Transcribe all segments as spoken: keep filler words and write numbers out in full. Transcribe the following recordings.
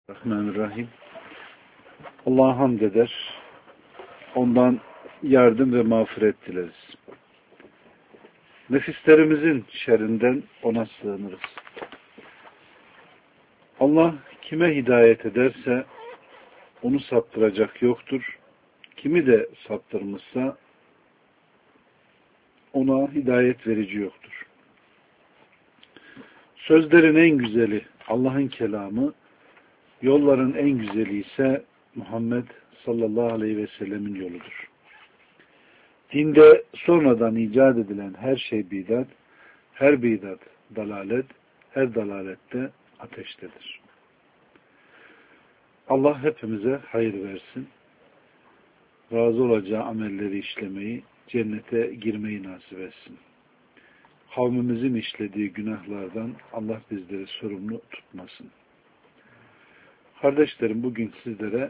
Bismillahirrahmanirrahim. Allah'a hamd eder. Ondan yardım ve mağfiret dileriz. Nefislerimizin şerrinden ona sığınırız. Allah kime hidayet ederse onu saptıracak yoktur. Kimi de saptırmışsa ona hidayet verici yoktur. Sözlerin en güzeli Allah'ın kelamı, yolların en güzeli ise Muhammed sallallahu aleyhi ve sellemin yoludur. Dinde sonradan icat edilen her şey bidat, her bidat dalalet, her dalalette ateştedir. Allah hepimize hayır versin. Razı olacağı amelleri işlemeyi, cennete girmeyi nasip etsin. Kavmimizin işlediği günahlardan Allah bizleri sorumlu tutmasın. Kardeşlerim, bugün sizlere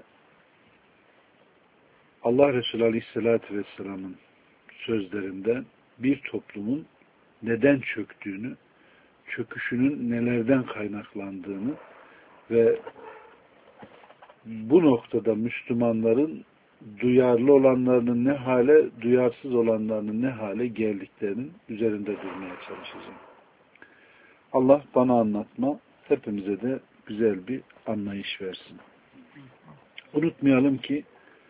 Allah Resulü Aleyhisselatü Vesselam'ın sözlerinden bir toplumun neden çöktüğünü, çöküşünün nelerden kaynaklandığını ve bu noktada Müslümanların duyarlı olanlarının ne hale, duyarsız olanlarının ne hale geldiklerinin üzerinde durmaya çalışacağım. Allah bana anlatma, hepimize de güzel bir anlayış versin. Unutmayalım ki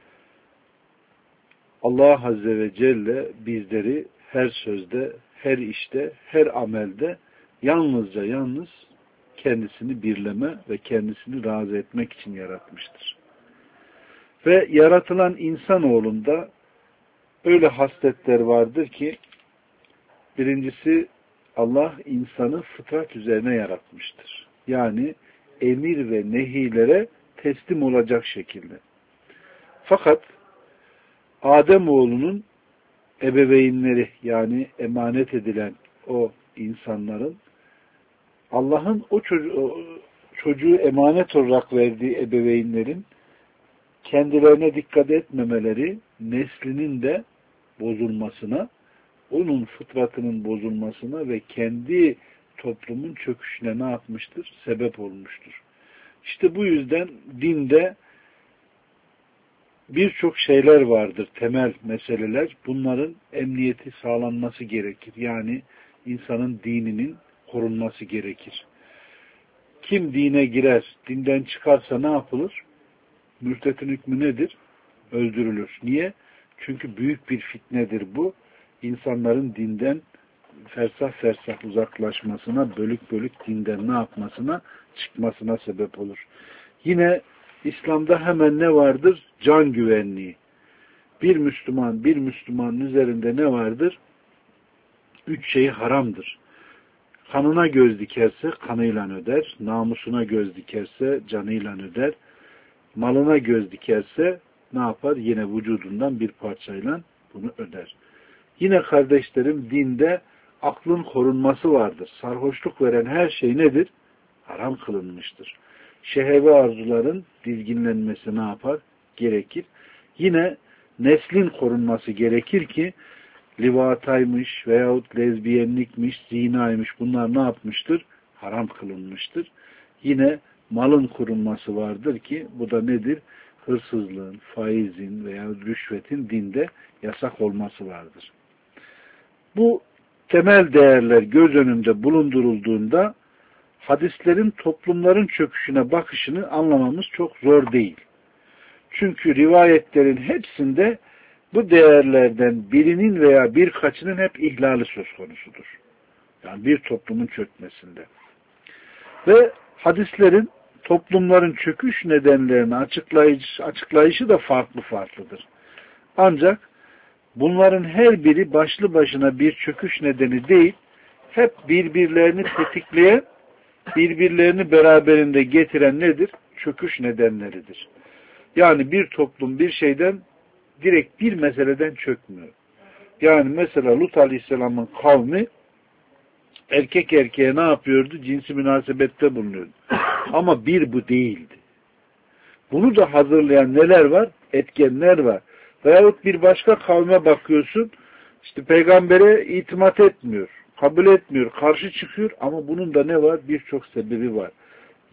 Allah Azze ve Celle bizleri her sözde, her işte, her amelde yalnızca yalnız kendisini birleme ve kendisini razı etmek için yaratmıştır. Ve yaratılan insanoğlunda öyle hasletler vardır ki birincisi Allah insanı fıtrat üzerine yaratmıştır. Yani emir ve nehilere teslim olacak şekilde. Fakat Ademoğlunun ebeveynleri, yani emanet edilen o insanların Allah'ın o çocuğu, o çocuğu emanet olarak verdiği ebeveynlerin kendilerine dikkat etmemeleri neslinin de bozulmasına, onun fıtratının bozulmasına ve kendi toplumun çöküşüne ne yapmıştır? Sebep olmuştur. İşte bu yüzden dinde birçok şeyler vardır, temel meseleler. Bunların emniyeti sağlanması gerekir. Yani insanın dininin korunması gerekir. Kim dine girer, dinden çıkarsa ne yapılır? Mürtetin hükmü nedir? Öldürülür. Niye? Çünkü büyük bir fitnedir bu. İnsanların dinden fersah fersah uzaklaşmasına, bölük bölük dinden ne yapmasına, çıkmasına sebep olur. Yine İslam'da hemen ne vardır? Can güvenliği. Bir Müslüman, bir Müslümanın üzerinde ne vardır? Üç şey haramdır. Kanına göz dikerse kanıyla öder, namusuna göz dikerse canıyla öder, malına göz dikerse ne yapar? Yine vücudundan bir parçayla bunu öder. Yine kardeşlerim, dinde aklın korunması vardır. Sarhoşluk veren her şey nedir? Haram kılınmıştır. Şehve arzuların dizginlenmesi ne yapar? Gerekir. Yine neslin korunması gerekir ki livataymış veyahut lezbiyenlikmiş, zinaymış, bunlar ne yapmıştır? Haram kılınmıştır. Yine malın korunması vardır ki bu da nedir? Hırsızlığın, faizin veya rüşvetin dinde yasak olması vardır. Bu temel değerler göz önünde bulundurulduğunda hadislerin toplumların çöküşüne bakışını anlamamız çok zor değil. Çünkü rivayetlerin hepsinde bu değerlerden birinin veya birkaçının hep ihlali söz konusudur. Yani bir toplumun çökmesinde. Ve hadislerin toplumların çöküş nedenlerini açıklayıcı, açıklayışı da farklı farklıdır. Ancak bunların her biri başlı başına bir çöküş nedeni değil, hep birbirlerini tetikleyen, birbirlerini beraberinde getiren nedir? Çöküş nedenleridir. Yani bir toplum bir şeyden, direkt bir meseleden çökmüyor. Yani mesela Lut Aleyhisselam'ın kavmi erkek erkeğe ne yapıyordu? Cinsi münasebette bulunuyordu. Ama bir bu değildi. Bunu da hazırlayan neler var? Etkenler var. Veyahut bir başka kavme bakıyorsun, işte peygambere itimat etmiyor, kabul etmiyor, karşı çıkıyor ama bunun da ne var? Birçok sebebi var.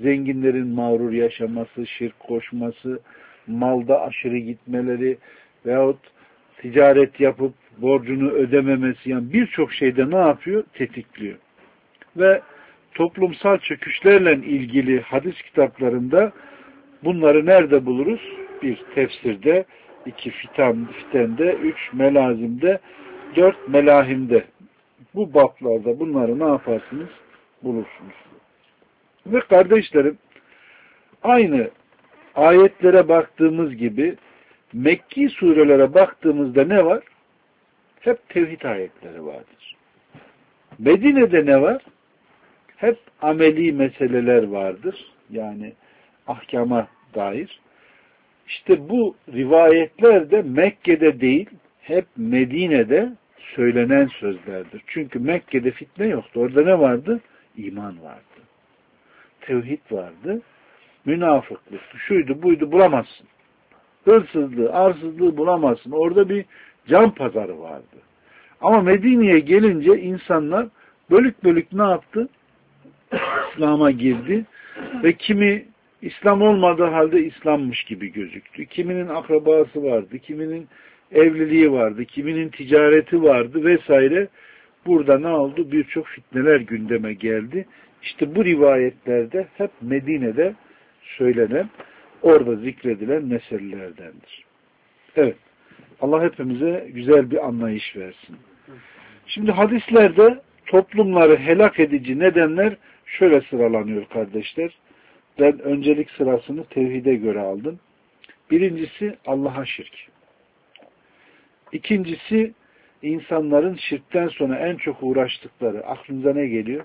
zenginlerin mağrur yaşaması, şirk koşması, malda aşırı gitmeleri veyahut ticaret yapıp borcunu ödememesi, yani birçok şeyde ne yapıyor? Tetikliyor. Ve toplumsal çöküşlerle ilgili hadis kitaplarında bunları nerede buluruz? Bir, tefsirde, iki, fitan, fitende, üç, melazimde, dört, melahimde. Bu bablarda bunları ne yaparsınız? Bulursunuz. Ve kardeşlerim, aynı ayetlere baktığımız gibi Mekki surelere baktığımızda ne var? Hep tevhid ayetleri vardır. Medine'de ne var? Hep ameli meseleler vardır. Yani ahkama dair. İşte bu rivayetler de Mekke'de değil, hep Medine'de söylenen sözlerdir. Çünkü Mekke'de fitne yoktu. Orada ne vardı? İman vardı. Tevhid vardı. Münafıklık, şuydu, buydu bulamazsın. Hırsızlığı, arsızlığı bulamazsın. Orada bir can pazarı vardı. Ama Medine'ye gelince insanlar bölük bölük ne yaptı? İslam'a girdi ve kimi İslam olmadığı halde İslam'mış gibi gözüktü. Kiminin akrabası vardı, kiminin evliliği vardı, kiminin ticareti vardı vesaire. Burada ne oldu? Birçok fitneler gündeme geldi. İşte bu rivayetlerde hep Medine'de söylenen, orada zikredilen meselelerdendir. Evet. Allah hepimize güzel bir anlayış versin. Şimdi hadislerde toplumları helak edici nedenler şöyle sıralanıyor kardeşler. Ben öncelik sırasını tevhide göre aldım. Birincisi Allah'a şirk. İkincisi insanların şirkten sonra en çok uğraştıkları. Aklınıza ne geliyor?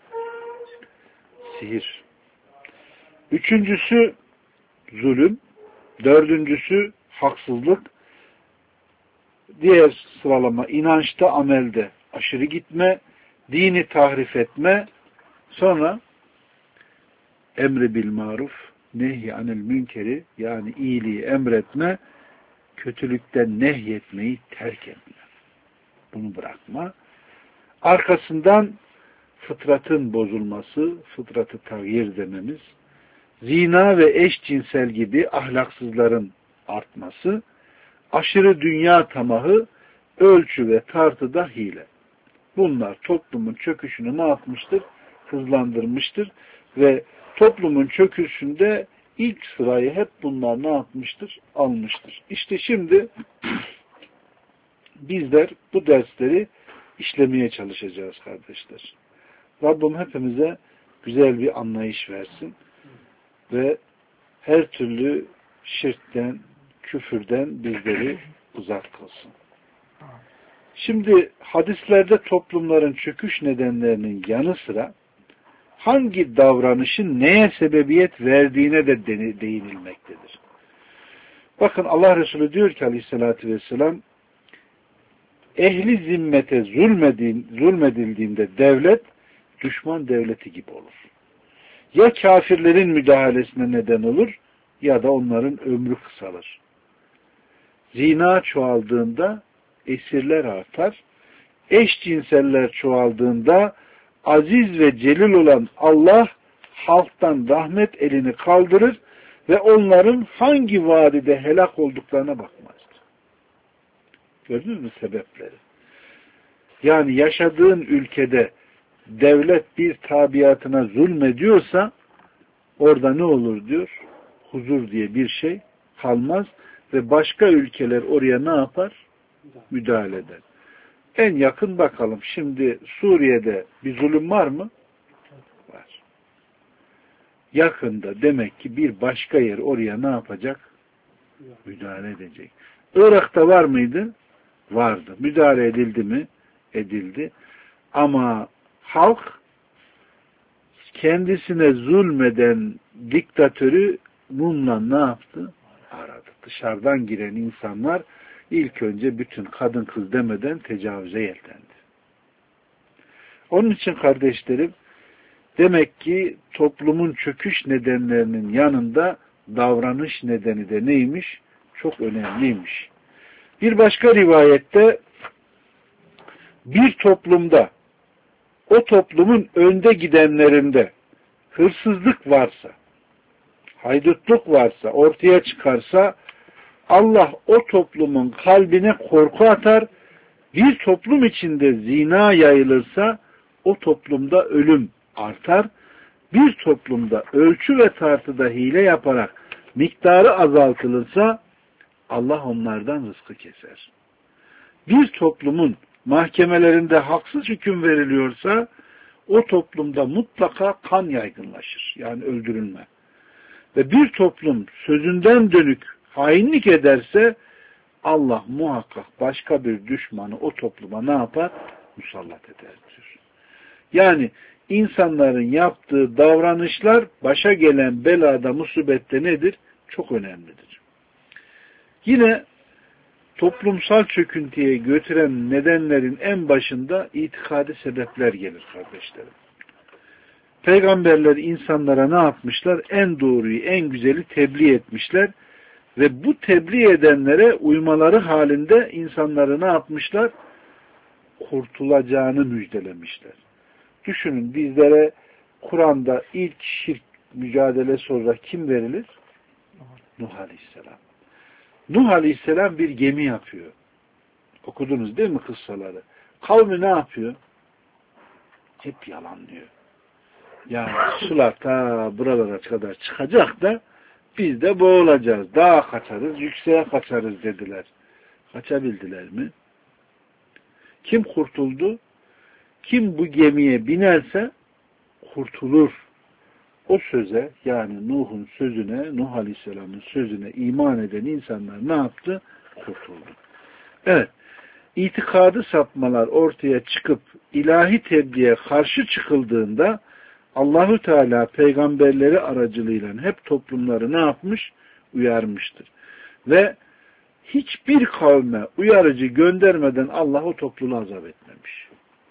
Sihir. Üçüncüsü zulüm. Dördüncüsü haksızlık. Diğer sıralama inançta, amelde aşırı gitme, dini tahrif etme, sonra emri bil maruf, nehy anil münkeri, yani iyiliği emretme, kötülükten nehyetmeyi terk etme. Bunu bırakma. Arkasından fıtratın bozulması, fıtratı tağyir dememiz, zina ve eşcinsel gibi ahlaksızların artması, aşırı dünya tamahı, ölçü ve tartıda hile. Bunlar toplumun çöküşünü ne yapmıştır? Hızlandırmıştır ve toplumun çöküşünde ilk sırayı hep bunlar ne yapmıştır? Almıştır. İşte şimdi bizler bu dersleri işlemeye çalışacağız kardeşler. Rabbim hepimize güzel bir anlayış versin ve her türlü şirkten, küfürden bizleri uzak kılsın. Şimdi hadislerde toplumların çöküş nedenlerinin yanı sıra hangi davranışın neye sebebiyet verdiğine de değinilmektedir. Bakın Allah Resulü diyor ki aleyhissalatü vesselam, ehli zimmete zulmedildiğinde devlet düşman devleti gibi olur. Ya kafirlerin müdahalesine neden olur ya da onların ömrü kısalır. Zina çoğaldığında esirler artar. Eşcinseller çoğaldığında aziz ve celil olan Allah halktan rahmet elini kaldırır ve onların hangi vadide helak olduklarına bakmaz. Gördünüz mü sebepleri? Yani yaşadığın ülkede devlet bir tabiatına zulmediyorsa orada ne olur diyor? Huzur diye bir şey kalmaz ve başka ülkeler oraya ne yapar? Müdahale eder. En yakın bakalım. Şimdi Suriye'de bir zulüm var mı? Var. Yakında demek ki bir başka yer oraya ne yapacak? Müdahale edecek. Irak'ta var mıydı? Vardı. Müdahale edildi mi? Edildi. Ama halk kendisine zulmeden diktatörü mumla ne yaptı? Aradı. Dışarıdan giren insanlar ilk önce bütün kadın kız demeden tecavüze yeltendi. Onun için kardeşlerim, demek ki toplumun çöküş nedenlerinin yanında davranış nedeni de neymiş? Çok önemliymiş. Bir başka rivayette bir toplumda o toplumun önde gidenlerinde hırsızlık varsa, haydutluk varsa, ortaya çıkarsa Allah o toplumun kalbine korku atar. Bir toplum içinde zina yayılırsa o toplumda ölüm artar. Bir toplumda ölçü ve tartıda hile yaparak miktarı azaltılırsa Allah onlardan rızkı keser. Bir toplumun mahkemelerinde haksız hüküm veriliyorsa o toplumda mutlaka kan yaygınlaşır. Yani öldürülme. Ve bir toplum sözünden dönük hainlik ederse Allah muhakkak başka bir düşmanı o topluma ne yapar? Musallat eder. Yani insanların yaptığı davranışlar başa gelen belada, musibette nedir? Çok önemlidir. Yine toplumsal çöküntüye götüren nedenlerin en başında itikadi sebepler gelir kardeşlerim. Peygamberler insanlara ne yapmışlar? En doğruyu, en güzeli tebliğ etmişler. Ve bu tebliğ edenlere uymaları halinde insanları ne yapmışlar? Kurtulacağını müjdelemişler. Düşünün, bizlere Kur'an'da ilk şirk mücadelesi olarak kim verilir? Nuh Aleyhisselam. Nuh Aleyhisselam bir gemi yapıyor. Okudunuz değil mi kıssaları? Kavmi ne yapıyor? Hep yalanlıyor. Yani sular ta buralara kadar çıkacak da biz de boğulacağız. Dağa kaçarız, yükseğe kaçarız dediler. Kaçabildiler mi? Kim kurtuldu? Kim bu gemiye binerse kurtulur. O söze, yani Nuh'un sözüne, Nuh Aleyhisselam'ın sözüne iman eden insanlar ne yaptı? Kurtuldu. Evet, itikadı sapmalar ortaya çıkıp ilahi tebliğe karşı çıkıldığında Allahu Teala peygamberleri aracılığıyla hep toplumları ne yapmış? Uyarmıştır. Ve hiçbir kavme uyarıcı göndermeden Allah o topluluğu azap etmemiş.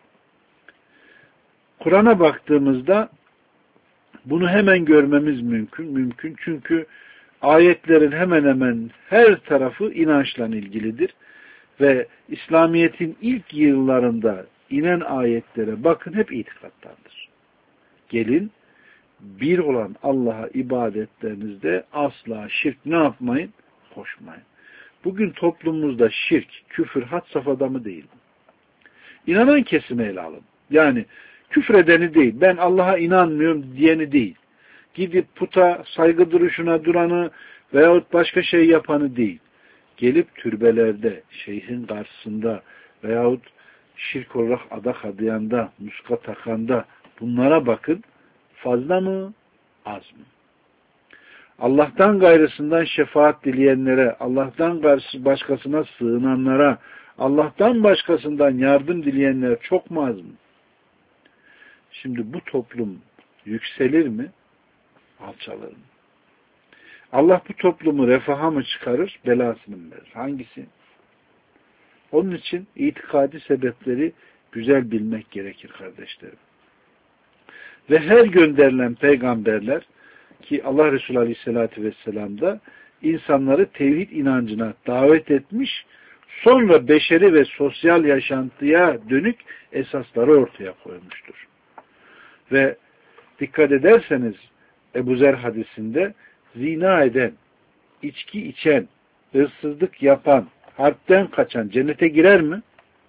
Kur'an'a baktığımızda bunu hemen görmemiz mümkün. Mümkün çünkü ayetlerin hemen hemen her tarafı inançla ilgilidir. Ve İslamiyet'in ilk yıllarında inen ayetlere bakın hep itikattandır. Gelin bir olan Allah'a ibadetlerinizde asla şirk ne yapmayın? Koşmayın. Bugün toplumumuzda şirk, küfür had safhada mı değil mi? İnanan kesime ele alın. Yani küfredeni değil, ben Allah'a inanmıyorum diyeni değil. Gidip puta saygı duruşuna duranı veyahut başka şey yapanı değil. Gelip türbelerde, şeyhin karşısında veyahut şirk olarak adak adayanda, muska takanda bunlara bakın. Fazla mı? Az mı? Allah'tan gayrısından şefaat dileyenlere, Allah'tan başkasına sığınanlara, Allah'tan başkasından yardım dileyenlere çok mu az mı? Şimdi bu toplum yükselir mi? Alçalır mı? Allah bu toplumu refaha mı çıkarır? Belasını mı verir? Hangisi? Onun için itikadi sebepleri güzel bilmek gerekir kardeşlerim. Ve her gönderilen peygamberler ki Allah Resulü Aleyhisselatü Vesselam da insanları tevhid inancına davet etmiş, sonra beşeri ve sosyal yaşantıya dönük esasları ortaya koymuştur. Ve dikkat ederseniz Ebu Zer hadisinde zina eden, içki içen, hırsızlık yapan, harpten kaçan cennete girer mi?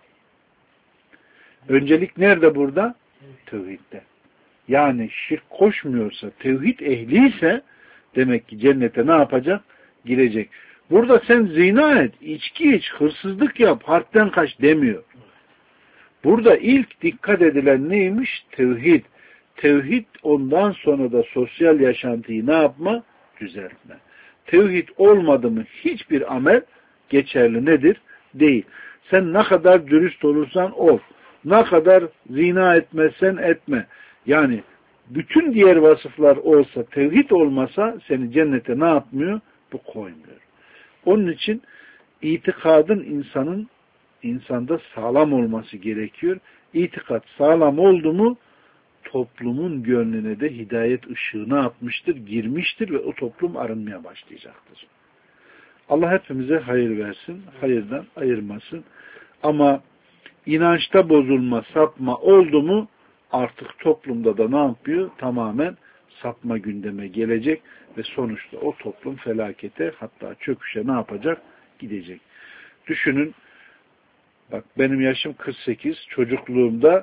Öncelik nerede burada? Tevhidde. Yani şirk koşmuyorsa, tevhid ehliyse demek ki cennete ne yapacak? Girecek. Burada sen zina et, içki iç, hırsızlık yap, harpten kaç demiyor. Burada ilk dikkat edilen neymiş? Tevhid. Tevhid ondan sonra da sosyal yaşantıyı ne yapma? Düzeltme. Tevhid olmadı mı hiçbir amel geçerli nedir? Değil. Sen ne kadar dürüst olursan ol. Ne kadar zina etmezsen etme. Yani bütün diğer vasıflar olsa, tevhid olmasa seni cennete ne yapmıyor? Bu koymuyor. Onun için itikadın insanın insanda sağlam olması gerekiyor. İtikat sağlam oldu mu toplumun gönlüne de hidayet ışığı ne yapmıştır? Girmiştir ve o toplum arınmaya başlayacaktır. Allah hepimize hayır versin, hayırdan ayırmasın. Ama inançta bozulma, sapma oldu mu artık toplumda da ne yapıyor? Tamamen sapma gündeme gelecek ve sonuçta o toplum felakete, hatta çöküşe ne yapacak? Gidecek. Düşünün, bak benim yaşım kırk sekiz, çocukluğumda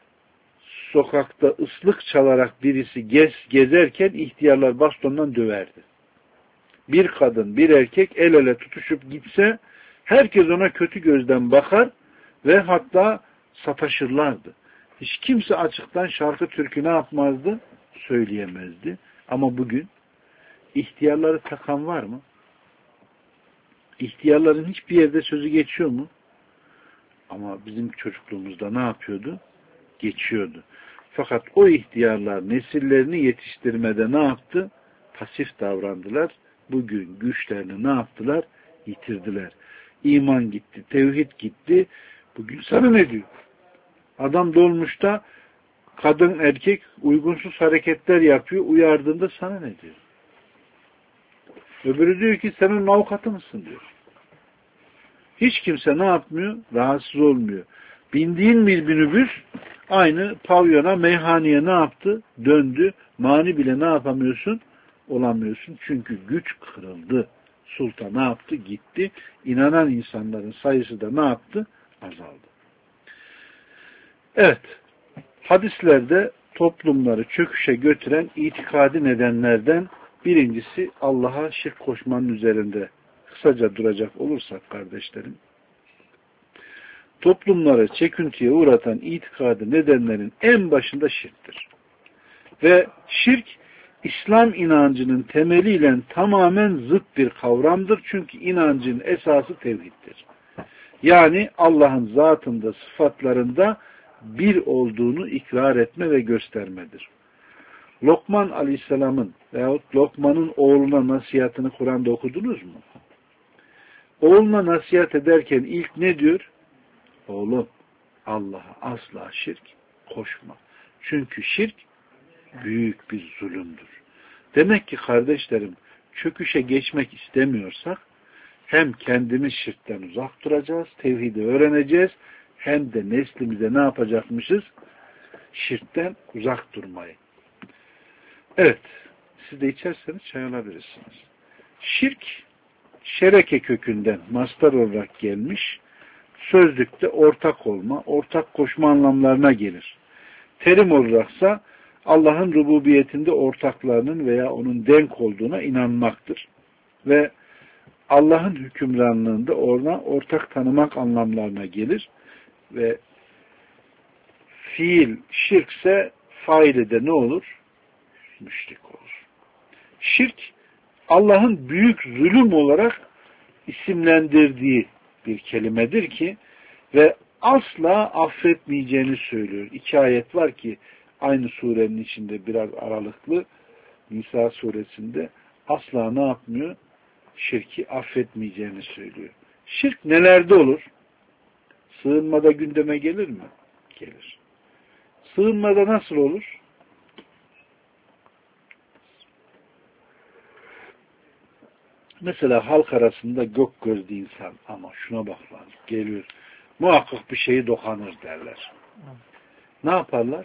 sokakta ıslık çalarak birisi gez, gezerken ihtiyarlar bastondan döverdi. Bir kadın, bir erkek el ele tutuşup gitse herkes ona kötü gözden bakar ve hatta sataşırlardı. Hiç kimse açıktan şarkı türkü ne yapmazdı? Söyleyemezdi. Ama bugün ihtiyarları takan var mı? İhtiyarların hiçbir yerde sözü geçiyor mu? Ama bizim çocukluğumuzda ne yapıyordu? Geçiyordu. Fakat o ihtiyarlar nesillerini yetiştirmede ne yaptı? Pasif davrandılar. Bugün güçlerini ne yaptılar? Yitirdiler. İman gitti, tevhid gitti. Bugün sana ne diyor? Adam dolmuşta kadın erkek uygunsuz hareketler yapıyor. Uyardığında sana ne diyor? Öbürü diyor ki sen onun avukatı mısın diyor. Hiç kimse ne yapmıyor? Rahatsız olmuyor. Bindiğin bir minibüs aynı pavyona, meyhaneye ne yaptı? Döndü. Mani bile ne yapamıyorsun? Olamıyorsun. Çünkü güç kırıldı. Sultan ne yaptı? Gitti. İnanan insanların sayısı da ne yaptı? Azaldı. Evet. Hadislerde toplumları çöküşe götüren itikadi nedenlerden birincisi Allah'a şirk koşmanın üzerinde kısaca duracak olursak kardeşlerim, toplumları çöküntüye uğratan itikadi nedenlerin en başında şirktir. Ve şirk İslam inancının temeliyle tamamen zıt bir kavramdır. Çünkü inancın esası tevhiddir. Yani Allah'ın zatında, sıfatlarında bir olduğunu ikrar etme ve göstermedir. Lokman Aleyhisselam'ın veyahut Lokman'ın oğluna nasihatını Kur'an'da okudunuz mu? Oğluna nasihat ederken ilk ne diyor? Oğlum, Allah'a asla şirk koşma. Çünkü şirk büyük bir zulümdür. Demek ki kardeşlerim, çöküşe geçmek istemiyorsak hem kendimiz şirkten uzak duracağız, tevhidi öğreneceğiz, hem de neslimize ne yapacakmışız? Şirkten uzak durmayı. Evet, siz de içerseniz çay alabilirsiniz. Şirk, şereke kökünden mastar olarak gelmiş, sözlükte ortak olma, ortak koşma anlamlarına gelir. Terim olaraksa Allah'ın rububiyetinde ortaklarının veya onun denk olduğuna inanmaktır. Ve Allah'ın hükümranlığında ona ortak tanımak anlamlarına gelir. Ve fiil şirkse faili de ne olur? Müşrik olur. Şirk Allah'ın büyük zulüm olarak isimlendirdiği bir kelimedir ki ve asla affetmeyeceğini söylüyor. İki ayet var ki aynı surenin içinde biraz aralıklı, Nisa suresinde asla ne yapmıyor? Şirki affetmeyeceğini söylüyor. Şirk nelerde olur? Sığınmada gündeme gelir mi? Gelir. Sığınmada nasıl olur? Mesela halk arasında gök gözlü insan, ama şuna bak lan, geliyor, muhakkak bir şeyi dokanır derler. Ne yaparlar?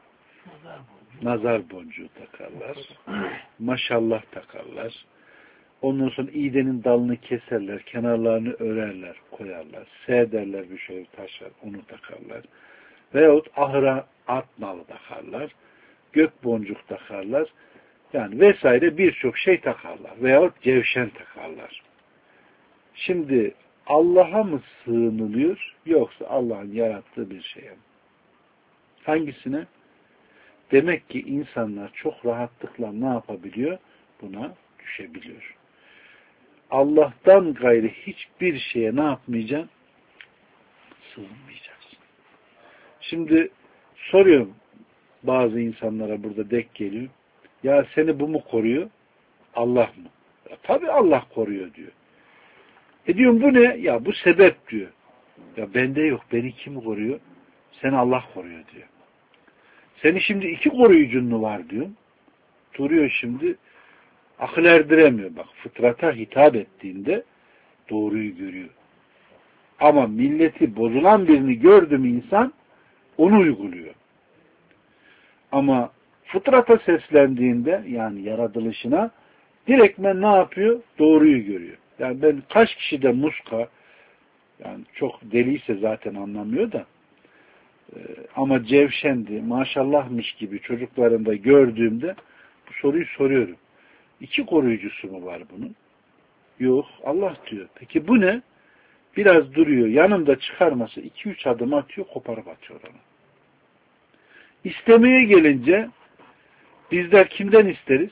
Nazar boncuğu takarlar. Maşallah takarlar. Ondan sonra iğdenin dalını keserler, kenarlarını örerler, koyarlar. S derler, bir şey taşlar, onu takarlar. Veyahut ahıra at nalı takarlar. Gök boncuk takarlar. Yani vesaire birçok şey takarlar. Veyahut cevşen takarlar. Şimdi Allah'a mı sığınılıyor, yoksa Allah'ın yarattığı bir şeye mi? Hangisine? Demek ki insanlar çok rahatlıkla ne yapabiliyor? Buna düşebiliyor. Allah'tan gayrı hiçbir şeye ne yapmayacaksın? Sığınmayacaksın. Şimdi soruyorum, bazı insanlara burada denk geliyor. Ya seni bu mu koruyor? Allah mı? Ya, tabii Allah koruyor diyor. E diyorum bu ne? Ya bu sebep diyor. Ya bende yok. Beni kim koruyor? Seni Allah koruyor diyor. Seni şimdi iki koruyucun mu var diyorum. Duruyor şimdi. Akıl erdiremiyor. Bak, fıtrata hitap ettiğinde doğruyu görüyor. Ama milleti bozulan birini gördü mü insan onu uyguluyor. Ama Fıtrata seslendiğinde yani yaratılışına direktmen ne yapıyor? Doğruyu görüyor. Yani ben kaç kişide muska, yani çok deliyse zaten anlamıyor da e, ama cevşendi, maşallahmış gibi çocuklarında gördüğümde bu soruyu soruyorum. İki koruyucusu mu var bunun? Yok. Allah diyor. Peki bu ne? Biraz duruyor. Yanımda çıkarması iki üç adım atıyor, koparıp atıyor onu. İstemeye gelince bizler kimden isteriz?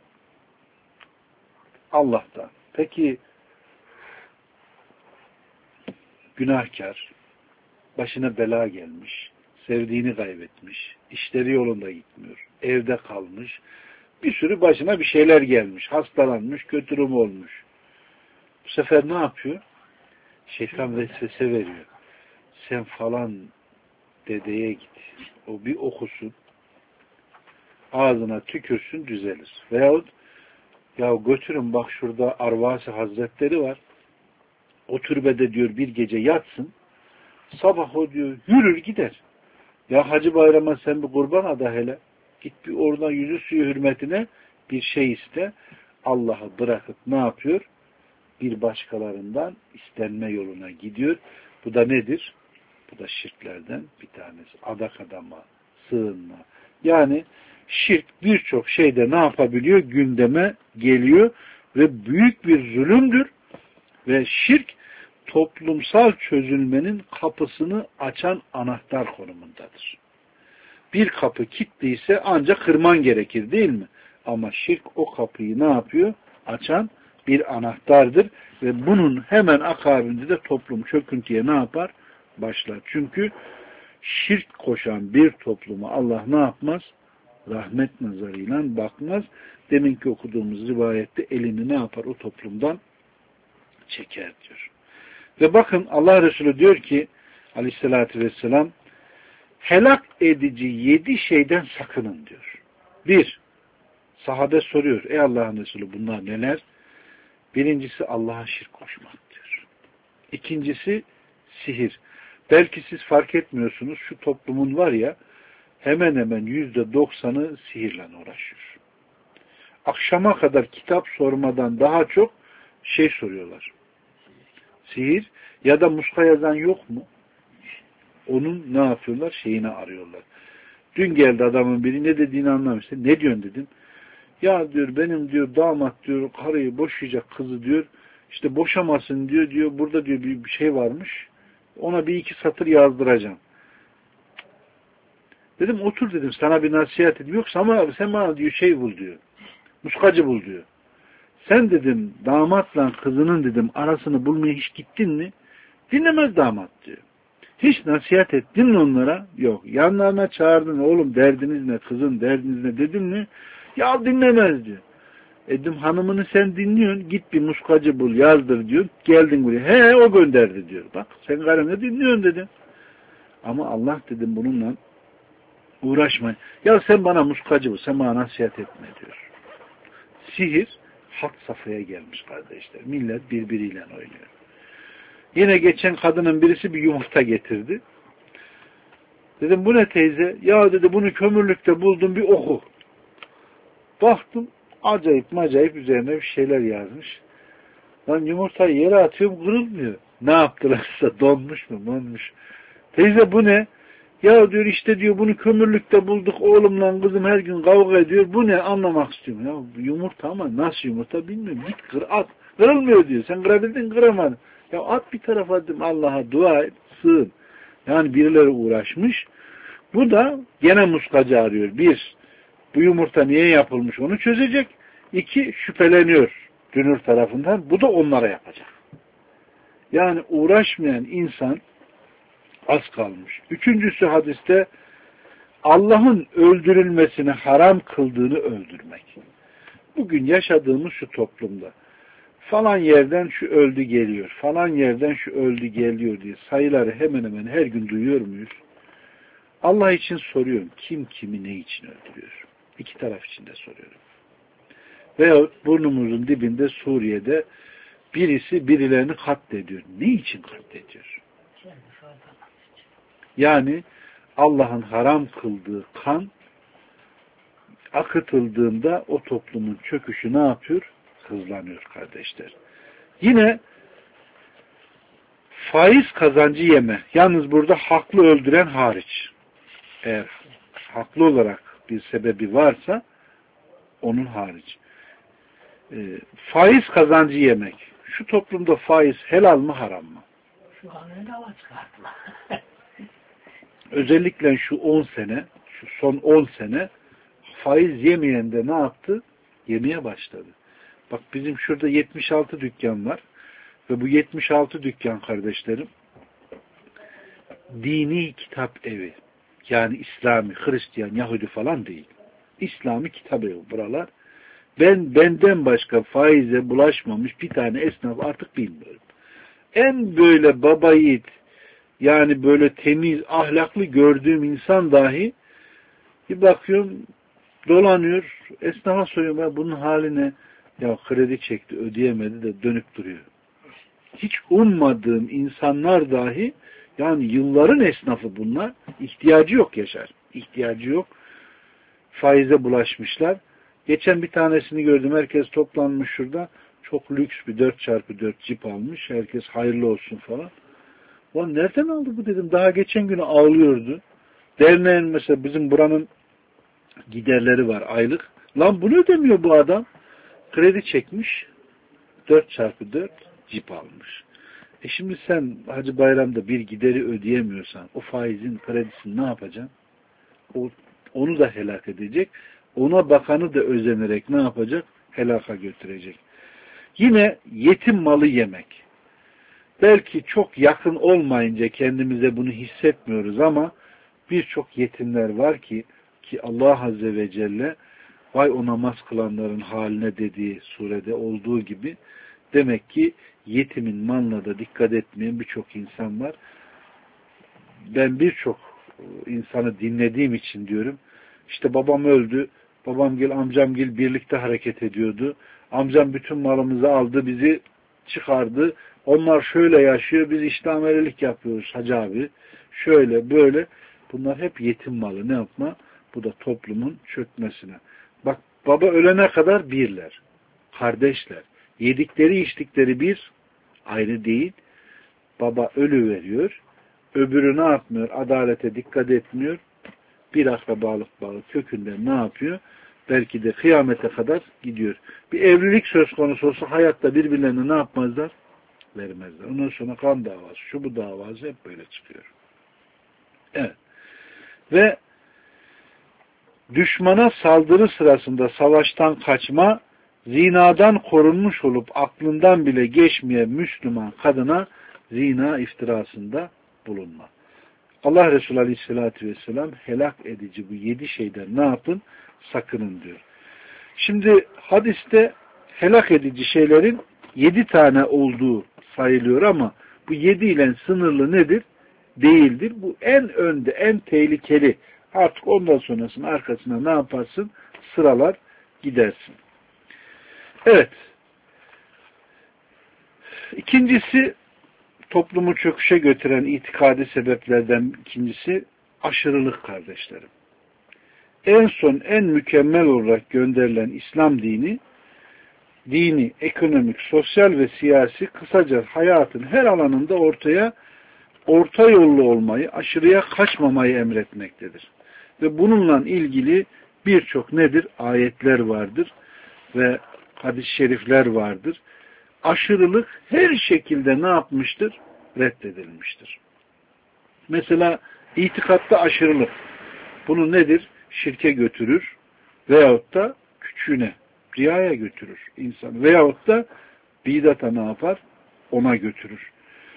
Allah'tan. Peki günahkar, başına bela gelmiş, sevdiğini kaybetmiş, işleri yolunda gitmiyor, evde kalmış, bir sürü başına bir şeyler gelmiş, hastalanmış, kötü durum olmuş. Bu sefer ne yapıyor? Şeytan vesvese veriyor. Sen falan dedeye git. O bir okusun, ağzına tükürsün, düzelir. Veyahut ya götürün bak şurada Arvasi Hazretleri var. O türbede diyor bir gece yatsın. Sabah o diyor yürür gider. Ya Hacı Bayram'a sen bir kurban ada hele. Git bir oradan yüzü suyu hürmetine bir şey iste. Allah'ı bırakıp ne yapıyor? Bir başkalarından istenme yoluna gidiyor. Bu da nedir? Bu da şirklerden bir tanesi. Adak adama, sığınma. Yani şirk birçok şeyde ne yapabiliyor? Gündeme geliyor ve büyük bir zulümdür. Ve şirk toplumsal çözülmenin kapısını açan anahtar konumundadır. Bir kapı kilitliyse ancak kırman gerekir değil mi? Ama şirk o kapıyı ne yapıyor? Açan bir anahtardır ve bunun hemen akabinde de toplum çöküntüye ne yapar? Başlar. Çünkü şirk koşan bir topluma Allah ne yapmaz? Rahmet nazarıyla bakmaz. Deminki okuduğumuz rivayette elini ne yapar? O toplumdan çeker diyor. Ve bakın Allah Resulü diyor ki aleyhissalatü vesselam helak edici yedi şeyden sakının diyor. Bir, sahabe soruyor. Ey Allah'ın Resulü bunlar neler? Birincisi Allah'a şirk koşmak diyor. İkincisi sihir. Belki siz fark etmiyorsunuz. Şu toplumun var ya hemen hemen yüzde doksanı sihirle uğraşıyor. Akşama kadar kitap sormadan daha çok şey soruyorlar. Sihir ya da muska yazan yok mu? Onun ne yapıyorlar? Şeyini arıyorlar. Dün geldi adamın biri ne dediğini anlamıştı. Ne diyorsun dedim. Ya diyor benim diyor damat diyor karıyı boşayacak kızı diyor. İşte boşamasın diyor diyor. Burada diyor bir şey varmış. Ona bir iki satır yazdıracağım. Dedim otur dedim sana bir nasihat edeyim. Yoksa ama sen bana diyor şey bul diyor. Muskacı bul diyor. Sen dedim damatla kızının dedim arasını bulmaya hiç gittin mi? Dinlemez damat diyor. Hiç nasihat ettin mi onlara? Yok. Yanlarına çağırdın oğlum derdiniz ne? Kızın derdiniz ne? Dedim mi? Ya dinlemez diyor. Edim hanımını sen dinliyorsun. Git bir muskacı bul yazdır diyor. Geldin buraya. He o gönderdi diyor. Bak sen karını dinliyorsun dedim. Ama Allah dedim bununla uğraşma. Ya sen bana muskacı bul. Sen bana nasihat etme diyor. Sihir hat safhaya gelmiş kardeşler. Millet birbiriyle oynuyor. Yine geçen kadının birisi bir yumurta getirdi. Dedim bu ne teyze? Ya dedi bunu kömürlükte buldum bir oku. Baktım acayip macayip üzerine bir şeyler yazmış. Lan yumurtayı yere atıyorum kırılmıyor. Ne yaptılarsa donmuş mu donmuş. Teyze bu ne? Ya diyor işte diyor bunu kömürlükte bulduk oğlumla kızım her gün kavga ediyor. Bu ne anlamak istiyorum. Ya yumurta ama nasıl yumurta bilmiyorum. Git kır at. Kırılmıyor diyor. Sen kırabildin kıramadın. Ya at bir tarafa dedim Allah'a dua et sığın. Yani birileri uğraşmış. Bu da gene muskacı arıyor. Bir, bu yumurta niye yapılmış onu çözecek. İki, şüpheleniyor dünür tarafından. Bu da onlara yapacak. Yani uğraşmayan insan az kalmış. Üçüncüsü hadiste Allah'ın öldürülmesini haram kıldığını öldürmek. Bugün yaşadığımız şu toplumda falan yerden şu öldü geliyor, falan yerden şu öldü geliyor diye sayıları hemen hemen her gün duyuyor muyuz? Allah için soruyorum. Kim kimi ne için öldürüyor? İki taraf için de soruyorum. Veyahut burnumuzun dibinde Suriye'de birisi birilerini katlediyor. Ne için katlediyor? Yani Allah'ın haram kıldığı kan akıtıldığında o toplumun çöküşü ne yapıyor? Hızlanıyor kardeşler. Yine faiz kazancı yeme. Yalnız burada haklı öldüren hariç. Eğer haklı olarak bir sebebi varsa onun hariç. E, faiz kazancı yemek. Şu toplumda faiz helal mı haram mı? Şu an öyle hava çıkartma. Özellikle şu on sene, şu son on sene faiz yemeyen de ne yaptı? Yemeye başladı. Bak bizim şurada yetmiş altı dükkan var ve bu yetmiş altı dükkan kardeşlerim dini kitap evi. Yani İslami, Hristiyan, Yahudi falan değil. İslami kitap evi buralar. Ben benden başka faize bulaşmamış bir tane esnaf artık bilmiyorum. En böyle baba yiğit, yani böyle temiz, ahlaklı gördüğüm insan dahi bir bakıyorum dolanıyor, esnafa soruyorum ya bunun haline, ya kredi çekti ödeyemedi de dönüp duruyor. Hiç ummadığım insanlar dahi, yani yılların esnafı bunlar, ihtiyacı yok Yaşar. İhtiyacı yok. Faize bulaşmışlar. Geçen bir tanesini gördüm. Herkes toplanmış şurada. Çok lüks bir dört çarpı dört cip almış. Herkes hayırlı olsun falan. Lan nereden aldı bu dedim. Daha geçen günü ağlıyordu. Derneğin mesela bizim buranın giderleri var aylık. Lan bunu ödemiyor bu adam. Kredi çekmiş. dört çarpı dört cip almış. E şimdi sen Hacı Bayram'da bir gideri ödeyemiyorsan o faizin kredisini ne yapacaksın? O, onu da helak edecek. Ona bakanı da özenerek ne yapacak? Helaka götürecek. Yine yetim malı yemek. Belki çok yakın olmayınca kendimize bunu hissetmiyoruz ama birçok yetimler var ki ki Allah Azze ve Celle vay o namaz kılanların haline dediği surede olduğu gibi demek ki yetimin malına da dikkat etmeyen birçok insan var. Ben birçok insanı dinlediğim için diyorum. İşte babam öldü. Babamgil, amcamgil birlikte hareket ediyordu. Amcam bütün malımızı aldı, bizi çıkardı. Onlar şöyle yaşıyor, biz işte amelelik yapıyoruz hacı abi. Şöyle, böyle. Bunlar hep yetim malı. Ne yapma? Bu da toplumun çökmesine. Bak, baba ölene kadar birler. Kardeşler. Yedikleri içtikleri bir, ayrı değil. Baba ölü veriyor. Öbürü ne yapmıyor? Adalete dikkat etmiyor. Bir akrabalık bağı kökünden ne yapıyor? Belki de kıyamete kadar gidiyor. Bir evlilik söz konusu olsa hayatta birbirlerine ne yapmazlar? Vermezler. Ondan sonra kan davası, şu bu davası hep böyle çıkıyor. Evet. Ve düşmana saldırı sırasında savaştan kaçma, zinadan korunmuş olup aklından bile geçmeyen Müslüman kadına zina iftirasında bulunma. Allah Resulü Aleyhisselatü Vesselam helak edici bu yedi şeyden ne yapın? Sakının diyor. Şimdi hadiste helak edici şeylerin yedi tane olduğu sayılıyor ama bu yedi ile sınırlı nedir? Değildir. Bu en önde, en tehlikeli. Artık ondan sonrasının arkasına ne yaparsın? Sıralar gidersin. Evet. İkincisi, toplumu çöküşe götüren itikadi sebeplerden ikincisi aşırılık kardeşlerim. En son en mükemmel olarak gönderilen İslam dini, dini, ekonomik, sosyal ve siyasi, kısaca hayatın her alanında ortaya orta yollu olmayı, aşırıya kaçmamayı emretmektedir. Ve bununla ilgili birçok nedir? Ayetler vardır ve hadis-i şerifler vardır. Aşırılık her şekilde ne yapmıştır? Reddedilmiştir. Mesela itikatta aşırılık. Bunu nedir? Şirke götürür veyahut da küçüğüne, riyaya götürür insan. Veyahut da bidata ne yapar? Ona götürür.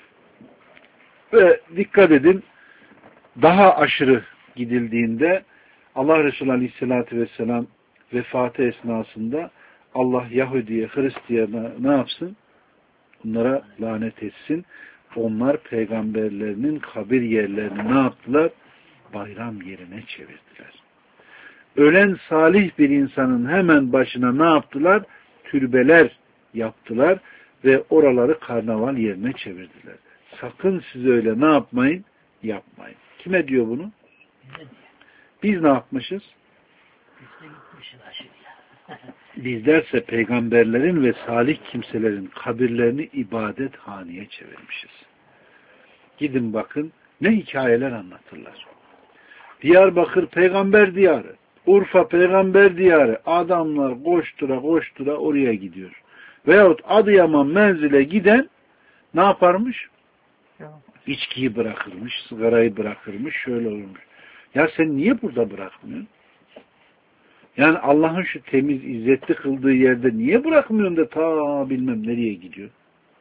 Ve dikkat edin, daha aşırı gidildiğinde Allah Resulü Aleyhisselatü Vesselam vefatı esnasında Allah Yahudi'ye, Hristiyan'a ne yapsın? Bunlara lanet etsin. Onlar peygamberlerinin kabir yerlerini ne yaptılar? Bayram yerine çevirdiler. Ölen salih bir insanın hemen başına ne yaptılar? Türbeler yaptılar ve oraları karnaval yerine çevirdiler. Sakın siz öyle ne yapmayın? Yapmayın. Kime diyor bunu? Biz ne yapmışız? Biz de gitmişiz aşırıya. Bizlerse peygamberlerin ve salih kimselerin kabirlerini ibadethaneye çevirmişiz. Gidin bakın ne hikayeler anlatırlar. Diyarbakır peygamber diyarı, Urfa peygamber diyarı, adamlar koştura koştura oraya gidiyor. Veyahut Adıyaman menzile giden ne yaparmış? İçkiyi bırakırmış, sigarayı bırakırmış, şöyle olmuş. Ya sen niye burada bırakmıyorsun? Yani Allah'ın şu temiz, izzetli kıldığı yerde niye bırakmıyorsun da ta bilmem nereye gidiyor?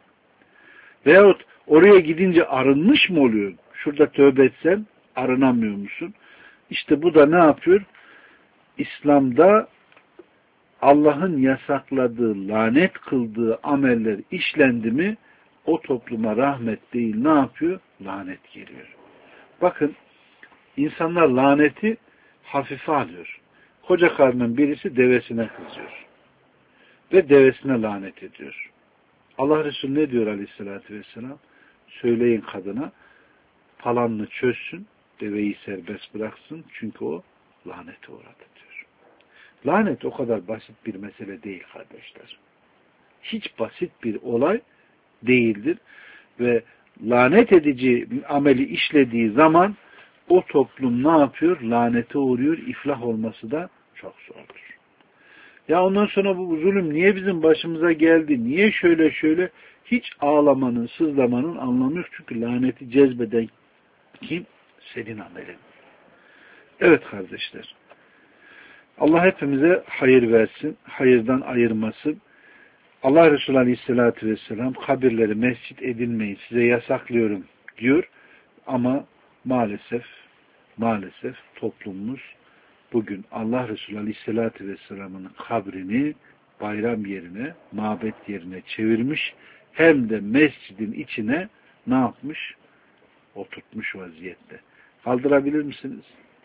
Veyahut oraya gidince arınmış mı oluyor? Şurada tövbe etsen arınamıyor musun? İşte bu da ne yapıyor? İslam'da Allah'ın yasakladığı, lanet kıldığı ameller işlendi mi o topluma rahmet değil ne yapıyor? Lanet geliyor. Bakın insanlar laneti hafife alıyor. Koca karının birisi devesine kızıyor. Ve devesine lanet ediyor. Allah Resulü ne diyor aleyhissalatü vesselam? Söyleyin kadına falanını çözsün, deveyi serbest bıraksın çünkü o lanete uğradı diyor. Lanet o kadar basit bir mesele değil kardeşler. Hiç basit bir olay değildir. Ve lanet edici ameli işlediği zaman o toplum ne yapıyor? Lanete uğruyor. İflah olması da çok zordur. Ya ondan sonra bu zulüm niye bizim başımıza geldi? Niye şöyle şöyle? Hiç ağlamanın, sızlamanın anlamı yok. Çünkü laneti cezbeden kim? Senin amelin. Evet kardeşler. Allah hepimize hayır versin. Hayırdan ayırmasın. Allah Resulü Aleyhisselatü Vesselam kabirleri mescit edinmeyi size yasaklıyorum diyor. Ama maalesef maalesef toplumumuz bugün Allah Resulü Aleyhisselatü Vesselam'ın kabrini bayram yerine, mabet yerine çevirmiş. Hem de mescidin içine ne yapmış? Oturtmuş vaziyette. Kaldırabilir misiniz?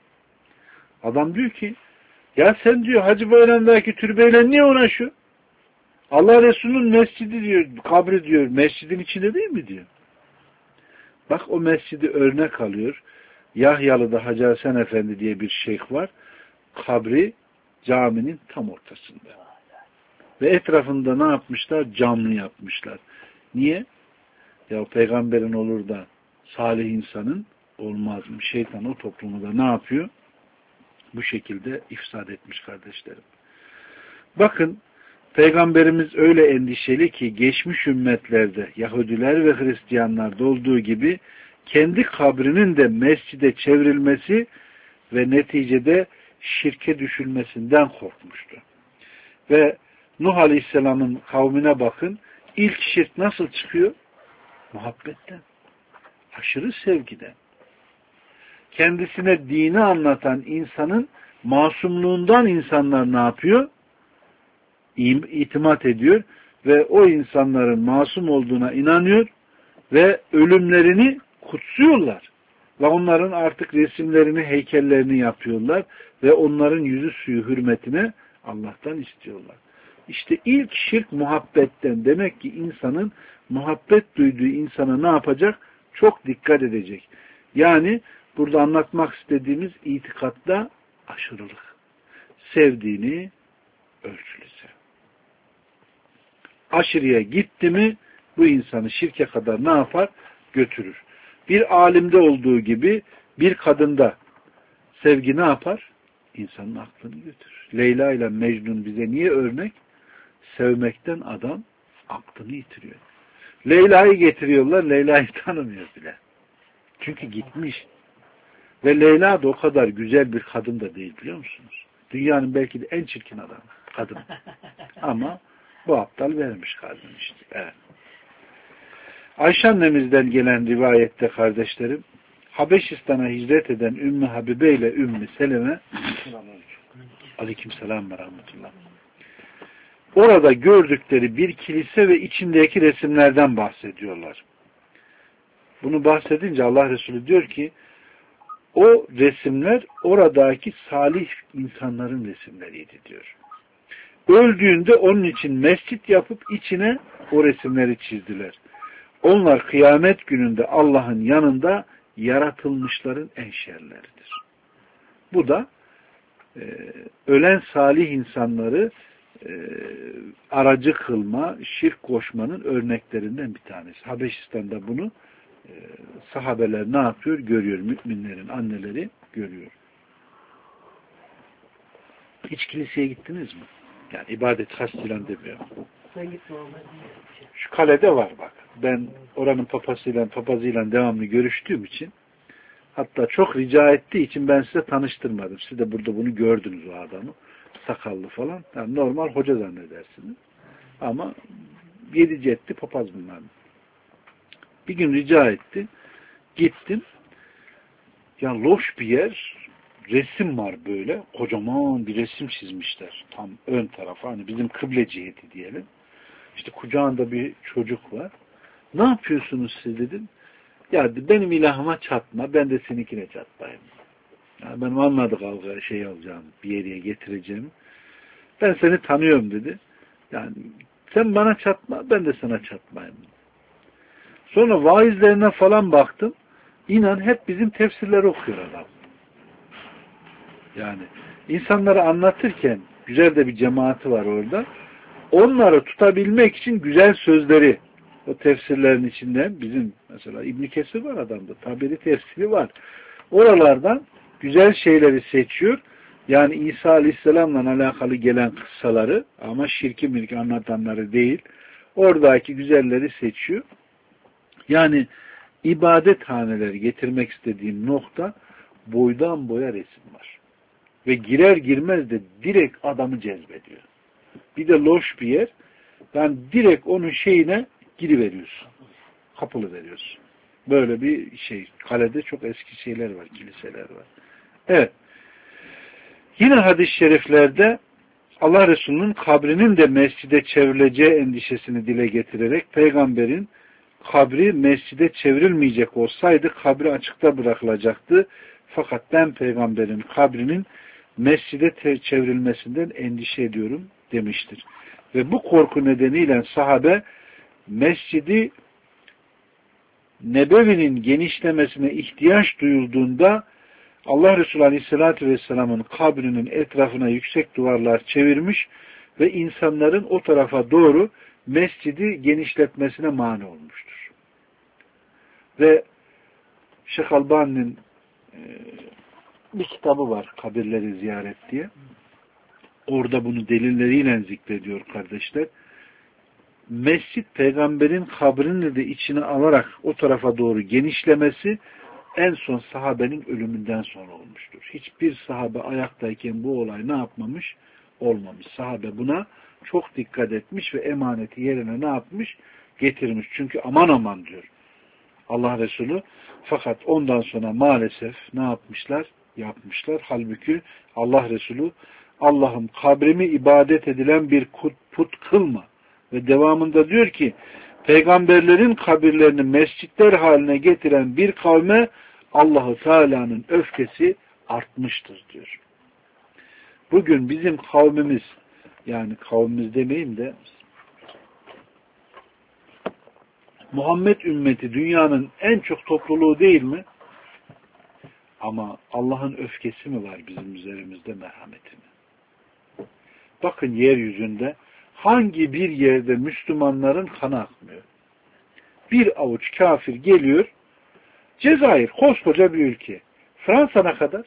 Adam diyor ki ya sen diyor Hacı Bayram'daki türbeyle niye uğraşıyor? Allah Resulü'nün mescidi diyor, kabri diyor, mescidin içinde değil mi diyor. Bak o mescidi örnek alıyor. Yahyalı'da Hacı Hasan Efendi diye bir şeyh var. Kabri caminin tam ortasında. Ve etrafında ne yapmışlar? Camlı yapmışlar. Niye? Ya peygamberin olur da salih insanın olmaz mı? Şeytan o toplumu da ne yapıyor? Bu şekilde ifsad etmiş kardeşlerim. Bakın Peygamberimiz öyle endişeli ki geçmiş ümmetlerde Yahudiler ve Hristiyanlarda olduğu gibi kendi kabrinin de mescide çevrilmesi ve neticede şirke düşülmesinden korkmuştu. Ve Nuh Aleyhisselam'ın kavmine bakın, ilk şirk nasıl çıkıyor? Muhabbetten, aşırı sevgiden. Kendisine dini anlatan insanın masumluğundan insanlar ne yapıyor? İtimat ediyor ve o insanların masum olduğuna inanıyor ve ölümlerini kutsuyorlar. Ve onların artık resimlerini, heykellerini yapıyorlar ve onların yüzü suyu hürmetine Allah'tan istiyorlar. İşte ilk şirk muhabbetten. Demek ki insanın muhabbet duyduğu insana ne yapacak? Çok dikkat edecek. Yani burada anlatmak istediğimiz itikatta aşırılık. Sevdiğini ölçülü sev. Aşırıya gitti mi bu insanı şirke kadar ne yapar? Götürür. Bir alimde olduğu gibi bir kadında sevgi ne yapar? İnsanın aklını götürür. Leyla ile Mecnun bize niye örnek? Sevmekten adam aklını yitiriyor. Leyla'yı getiriyorlar, Leyla'yı tanımıyor bile. Çünkü gitmiş. Ve Leyla da o kadar güzel bir kadın da değil biliyor musunuz? Dünyanın belki de en çirkin adamı, kadın. Ama bu aptal vermiş kadın işte. Evet. Ayşe annemizden gelen rivayette kardeşlerim, Habeşistan'a hicret eden Ümmü Habibe ile Ümmü Seleme aleykümselam ve rahmetullah. Orada gördükleri bir kilise ve içindeki resimlerden bahsediyorlar. Bunu bahsedince Allah Resulü diyor ki o resimler oradaki salih insanların resimleriydi diyor. Öldüğünde onun için mescit yapıp içine o resimleri çizdiler. Onlar kıyamet gününde Allah'ın yanında yaratılmışların en şerleridir. Bu da ölen salih insanları e, aracı kılma, şirk koşmanın örneklerinden bir tanesi. Habeşistan'da bunu e, sahabeler ne yapıyor? Görüyor. Müminlerin anneleri görüyor. Hiç kiliseye gittiniz mi? Yani ibadet kastıyla demiyorum. Şu kalede var bak. Ben oranın papasıyla, papazıyla devamlı görüştüğüm için, hatta çok rica ettiği için ben size tanıştırmadım. Siz de burada bunu gördünüz, o adamı. Sakallı falan. Yani normal hoca zannedersiniz. Ama yedi cetti papaz bunlar. Bir gün rica etti. Gittim. Ya loş bir yer. Resim var böyle. Kocaman bir resim çizmişler. Tam ön tarafa. Hani bizim kıble ciheti diyelim. İşte kucağında bir çocuk var. Ne yapıyorsunuz siz dedim. Ya benim ilahıma çatma. Ben de seninkine çatmayayım. Yani benim anladık algı şey alacağım. Bir yere getireceğim. Ben seni tanıyorum dedi. Yani sen bana çatma. Ben de sana çatmayayım. Sonra vaizlerine falan baktım. İnan hep bizim tefsirleri okuyor adam. Yani insanları anlatırken güzel de bir cemaati var orada. Onları tutabilmek için güzel sözleri, o tefsirlerin içinden bizim mesela İbn Kesir var adamda. Taberi tefsiri var. Oralardan güzel şeyleri seçiyor. Yani İsa Aleyhisselam'la alakalı gelen kıssaları, ama şirki milki anlatanları değil. Oradaki güzelleri seçiyor. Yani ibadethaneleri getirmek istediğim nokta, boydan boya resim var. Ve girer girmez de direkt adamı cezbediyor. Bir de loş bir yer. Yani direkt onun şeyine giriveriyorsun. Kapılı veriyorsun. Böyle bir şey. Kalede çok eski şeyler var, kiliseler var. Evet. Yine hadis-i şeriflerde Allah Resulü'nün kabrinin de mescide çevrileceği endişesini dile getirerek, peygamberin kabri mescide çevrilmeyecek olsaydı kabri açıkta bırakılacaktı. Fakat ben peygamberin kabrinin mescide çevrilmesinden endişe ediyorum demiştir. Ve bu korku nedeniyle sahabe mescidi Nebevi'nin genişlemesine ihtiyaç duyulduğunda Allah Resulü Aleyhisselatü Vesselam'ın kabrinin etrafına yüksek duvarlar çevirmiş ve insanların o tarafa doğru mescidi genişletmesine mani olmuştur. Ve Şeyh Albani'nin e, bir kitabı var, kabirleri ziyaret diye. Orada bunu delilleriyle zikrediyor kardeşler. Mescid peygamberin kabrini de içine alarak o tarafa doğru genişlemesi en son sahabenin ölümünden sonra olmuştur. Hiçbir sahabe ayaktayken bu olay ne yapmamış? Olmamış. Sahabe buna çok dikkat etmiş ve emaneti yerine ne yapmış? Getirmiş. Çünkü aman aman diyor Allah Resulü. Fakat ondan sonra maalesef ne yapmışlar? Yapmışlar. Halbuki Allah Resulü, Allah'ım kabrimi ibadet edilen bir put kılma. Ve devamında diyor ki, peygamberlerin kabirlerini mescitler haline getiren bir kavme Allah-u Teala'nın öfkesi artmıştır diyor. Bugün bizim kavmimiz, yani kavmimiz demeyeyim de Muhammed ümmeti dünyanın en çok topluluğu değil mi? Ama Allah'ın öfkesi mi var bizim üzerimizde, merhameti mi? Bakın yeryüzünde hangi bir yerde Müslümanların kanı akmıyor? Bir avuç kafir geliyor. Cezayir koskoca bir ülke. Fransa'na kadar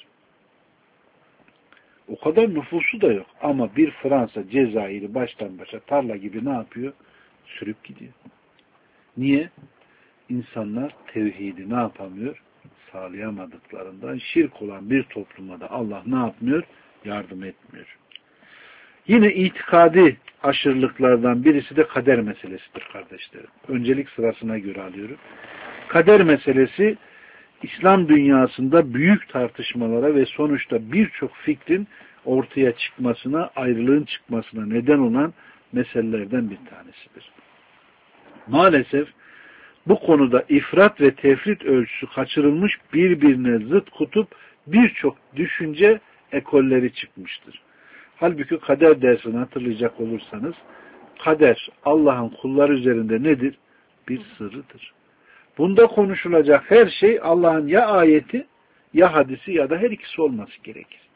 o kadar nüfusu da yok. Ama bir Fransa Cezayir'i baştan başa tarla gibi ne yapıyor? Sürüp gidiyor. Niye? İnsanlar tevhidi ne yapamıyor? Sağlayamadıklarından şirk olan bir topluma da Allah ne yapmıyor? Yardım etmiyor. Yine itikadi aşırılıklardan birisi de kader meselesidir kardeşlerim. Öncelik sırasına göre alıyorum. Kader meselesi İslam dünyasında büyük tartışmalara ve sonuçta birçok fikrin ortaya çıkmasına, ayrılığın çıkmasına neden olan meselelerden bir tanesidir. Maalesef bu konuda ifrat ve tefrit ölçüsü kaçırılmış, birbirine zıt kutup birçok düşünce ekolleri çıkmıştır. Halbuki kader dersini hatırlayacak olursanız, kader Allah'ın kulları üzerinde nedir? Bir sırrıdır. Bunda konuşulacak her şey Allah'ın ya ayeti, ya hadisi ya da her ikisi olması gerekir.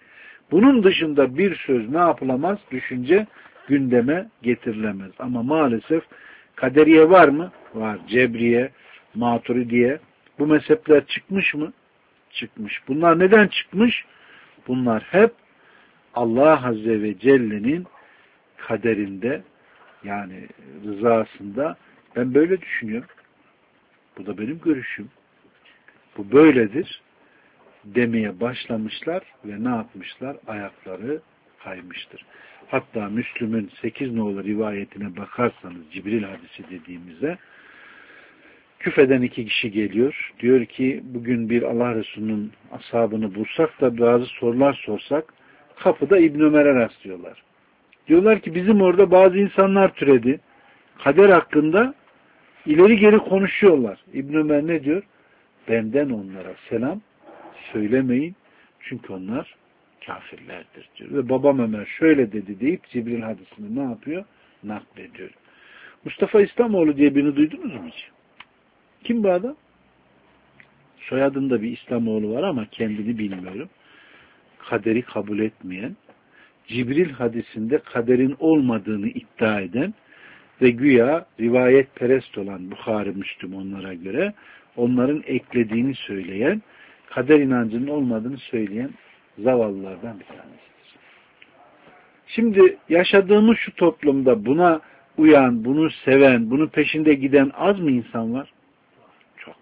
Bunun dışında bir söz ne yapılamaz? Düşünce gündeme getirilemez. Ama maalesef kaderiye var mı? Var. Cebriye, Maturidiye. Bu mezhepler çıkmış mı? Çıkmış. Bunlar neden çıkmış? Bunlar hep Allah Azze ve Celle'nin kaderinde, yani rızasında, ben böyle düşünüyorum. Bu da benim görüşüm. Bu böyledir demeye başlamışlar ve ne yapmışlar? Ayakları kaymıştır. Hatta Müslüm'ün sekiz nolu rivayetine bakarsanız, Cibril hadisi dediğimizde, küfeden iki kişi geliyor. Diyor ki bugün bir Allah Resulü'nün ashabını bulsak da bazı sorular sorsak, kapıda İbn Ömer'e rastlıyorlar. Diyorlar ki bizim orada bazı insanlar türedi. Kader hakkında ileri geri konuşuyorlar. İbn Ömer ne diyor? Benden onlara selam söylemeyin. Çünkü onlar kafirlerdir diyor. Ve babam Ömer şöyle dedi deyip Cibril hadisini ne yapıyor? Naklediyor. Mustafa İslamoğlu diye birini duydunuz mu hiç? Kim bu adam? Soyadında bir İslamoğlu var ama kendini bilmiyorum. Kaderi kabul etmeyen, Cibril hadisinde kaderin olmadığını iddia eden ve güya rivayet perest olan Bukhari, Müslüm onlara göre onların eklediğini söyleyen, kader inancının olmadığını söyleyen zavallılardan bir tanesidir. Şimdi yaşadığımız şu toplumda buna uyan, bunu seven, bunun peşinde giden az mı insan var? Çok.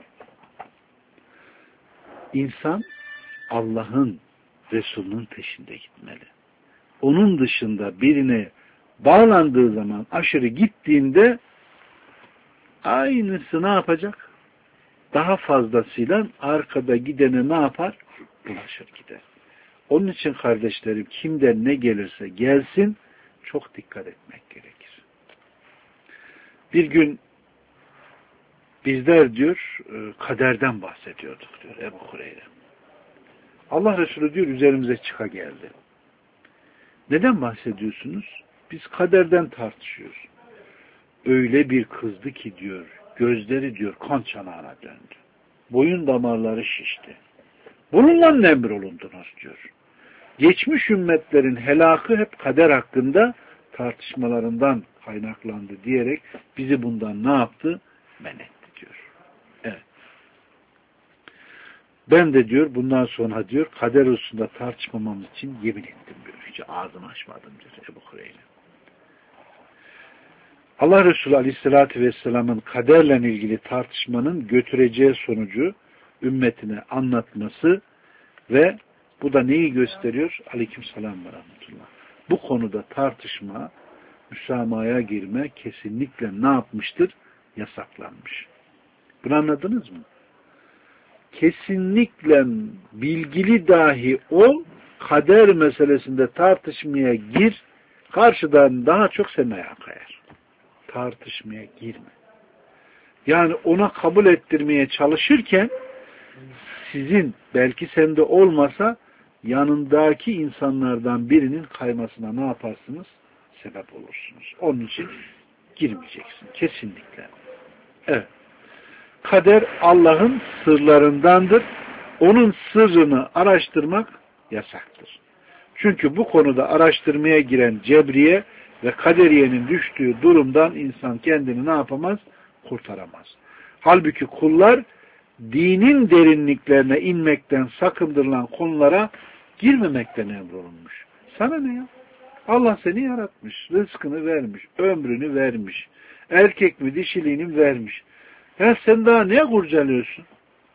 İnsan Allah'ın, Resul'ünün peşinde gitmeli. Onun dışında birine bağlandığı zaman, aşırı gittiğinde aynısı ne yapacak? Daha fazlasıyla arkada gidene ne yapar? Bulaşır gider. Onun için kardeşlerim, kimden ne gelirse gelsin çok dikkat etmek gerekir. Bir gün bizler diyor kaderden bahsediyorduk diyor Ebu Hureyre. Allah Resulü diyor üzerimize çıka geldi. Neden bahsediyorsunuz? Biz kaderden tartışıyoruz. Öyle bir kızdı ki diyor, gözleri diyor kan çanağına döndü. Boyun damarları şişti. Bununla emrolundunuz diyor. Geçmiş ümmetlerin helakı hep kader hakkında tartışmalarından kaynaklandı diyerek bizi bundan ne yaptı? Men etti diyor. Evet. Ben de diyor bundan sonra diyor kader hususunda tartışmamamız için yemin ettim diyor. Hiç ağzımı açmadım diyor Ebu Hureyre. Allah Resulü Aleyhisselatü Vesselam'ın kaderle ilgili tartışmanın götüreceği sonucu ümmetine anlatması ve bu da neyi gösteriyor? Aleykümselam ve rahmetullah. Bu konuda tartışma, müsamahaya girme kesinlikle ne yapmıştır? Yasaklanmış. Bunu anladınız mı? Kesinlikle bilgili dahi ol, kader meselesinde tartışmaya gir, karşıdan daha çok semaya kayar. Tartışmaya girme. Yani ona kabul ettirmeye çalışırken sizin, belki sende olmasa, yanındaki insanlardan birinin kaymasına ne yaparsınız? Sebep olursunuz. Onun için girmeyeceksin. Kesinlikle. Evet. Kader Allah'ın sırlarındandır. Onun sırrını araştırmak yasaktır. Çünkü bu konuda araştırmaya giren cebriye ve kaderiyenin düştüğü durumdan insan kendini ne yapamaz? Kurtaramaz. Halbuki kullar dinin derinliklerine inmekten sakındırılan konulara girmemekten emrolunmuş. Sana ne ya? Allah seni yaratmış, rızkını vermiş, ömrünü vermiş, erkek mi dişiliğini vermiş. Ya sen daha neye kurcalıyorsun?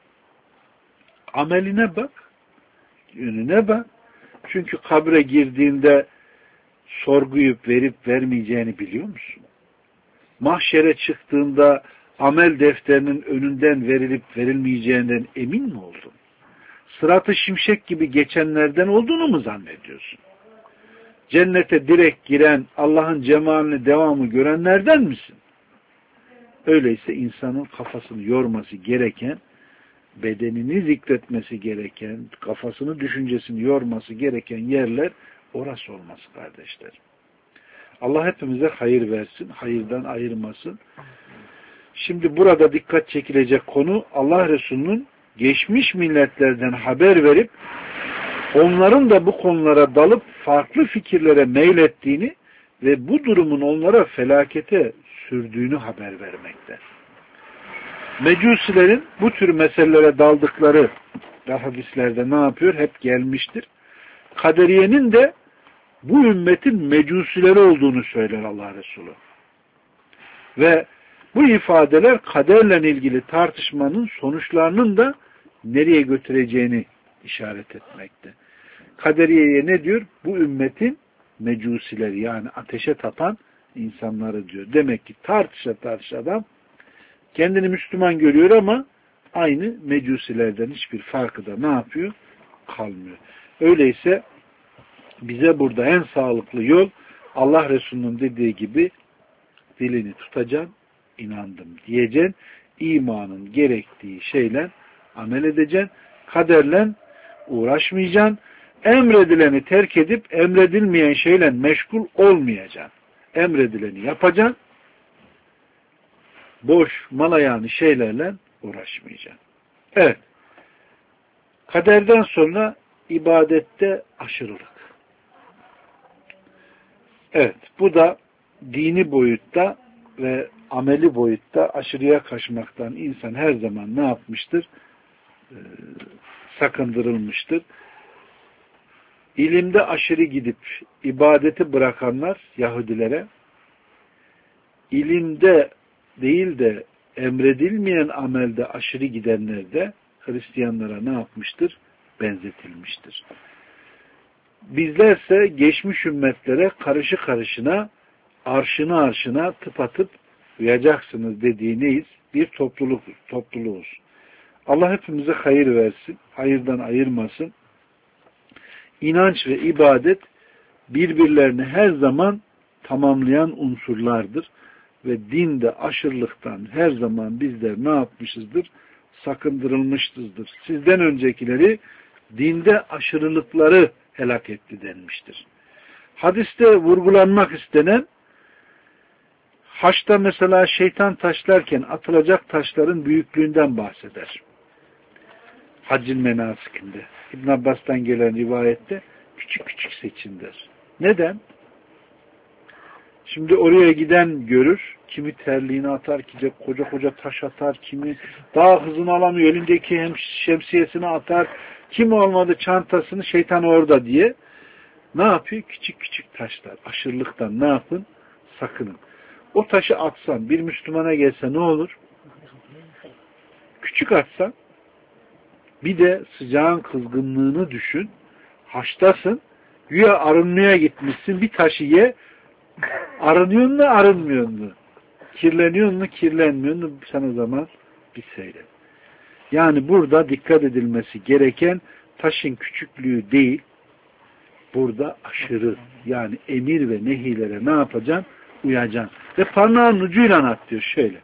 Ameline bak, yönüne bak. Çünkü kabre girdiğinde sorguyu verip vermeyeceğini biliyor musun? Mahşere çıktığında amel defterinin önünden verilip verilmeyeceğinden emin mi oldun? Sırat-ı şimşek gibi geçenlerden olduğunu mu zannediyorsun? Cennete direkt giren, Allah'ın cemalini devamı görenlerden misin? Öyleyse insanın kafasını yorması gereken, bedenini zikretmesi gereken, kafasını, düşüncesini yorması gereken yerler orası olması kardeşler. Allah hepimize hayır versin, hayırdan ayırmasın. Şimdi burada dikkat çekilecek konu Allah Resulü'nün geçmiş milletlerden haber verip onların da bu konulara dalıp farklı fikirlere meylettiğini ve bu durumun onlara felakete sürdüğünü haber vermekte. Mecusilerin bu tür meselelere daldıkları da hadislerde ne yapıyor? Hep gelmiştir. Kaderiyenin de bu ümmetin mecusileri olduğunu söyler Allah Resulü. Ve bu ifadeler kaderle ilgili tartışmanın sonuçlarının da nereye götüreceğini işaret etmekte. Kaderiyeye ne diyor? Bu ümmetin mecusileri, yani ateşe tapan insanları diyor. Demek ki tartışa tartışa adam kendini Müslüman görüyor ama aynı mecusilerden hiçbir farkı da ne yapıyor? Kalmıyor. Öyleyse bize burada en sağlıklı yol Allah Resulü'nün dediği gibi dilini tutacaksın, inandım diyeceksin, imanın gerektiği şeyle amel edeceksin, kaderle uğraşmayacaksın, emredileni terk edip emredilmeyen şeyle meşgul olmayacaksın. Emredileni yapacaksın, boş malayani şeylerle uğraşmayacaksın. Evet. Kaderden sonra ibadette aşırılık. Evet. Bu da dini boyutta ve ameli boyutta aşırıya kaçmaktan insan her zaman ne yapmıştır? Ee, sakındırılmıştır. İlimde aşırı gidip ibadeti bırakanlar Yahudilere, ilimde değil de emredilmeyen amelde aşırı gidenler de Hristiyanlara ne yapmıştır? Benzetilmiştir. Bizlerse geçmiş ümmetlere karışı karışına, arşına arşına tıpatıp uyacaksınız dediği neyiz? Bir topluluk, topluluğuz. Allah hepimize hayır versin, hayırdan ayırmasın. İnanç ve ibadet birbirlerini her zaman tamamlayan unsurlardır. Ve dinde aşırılıktan her zaman bizler ne yapmışızdır? Sakındırılmışızdır. Sizden öncekileri dinde aşırılıkları helak etti denmiştir. Hadiste vurgulanmak istenen, haçta mesela şeytan taşlarken atılacak taşların büyüklüğünden bahseder. Haccın menasikinde. İbn Abbas'tan gelen rivayette küçük küçük seçin der. Neden? Şimdi oraya giden görür, kimi terliğini atar, kimi koca koca taş atar, kimi daha hızını alamıyor, elindeki hem şemsiyesini atar, kim olmadı çantasını, şeytan orada diye. Ne yapıyor? Küçük küçük taşlar. Aşırılıktan ne yapın? Sakının. O taşı atsan, bir Müslümana gelse ne olur? Küçük atsan, bir de sıcağın kızgınlığını düşün, haçtasın, güya arınmaya gitmişsin, bir taşı ye, arınıyor mu, arınmıyor mu? Kirleniyor mu, kirlenmiyor mu? Sen o zaman bir seyret. Yani burada dikkat edilmesi gereken taşın küçüklüğü değil, burada aşırı, yani emir ve nehilere ne yapacaksın? Uyacaksın. Ve parmağın ucuyla at diyor şöyle.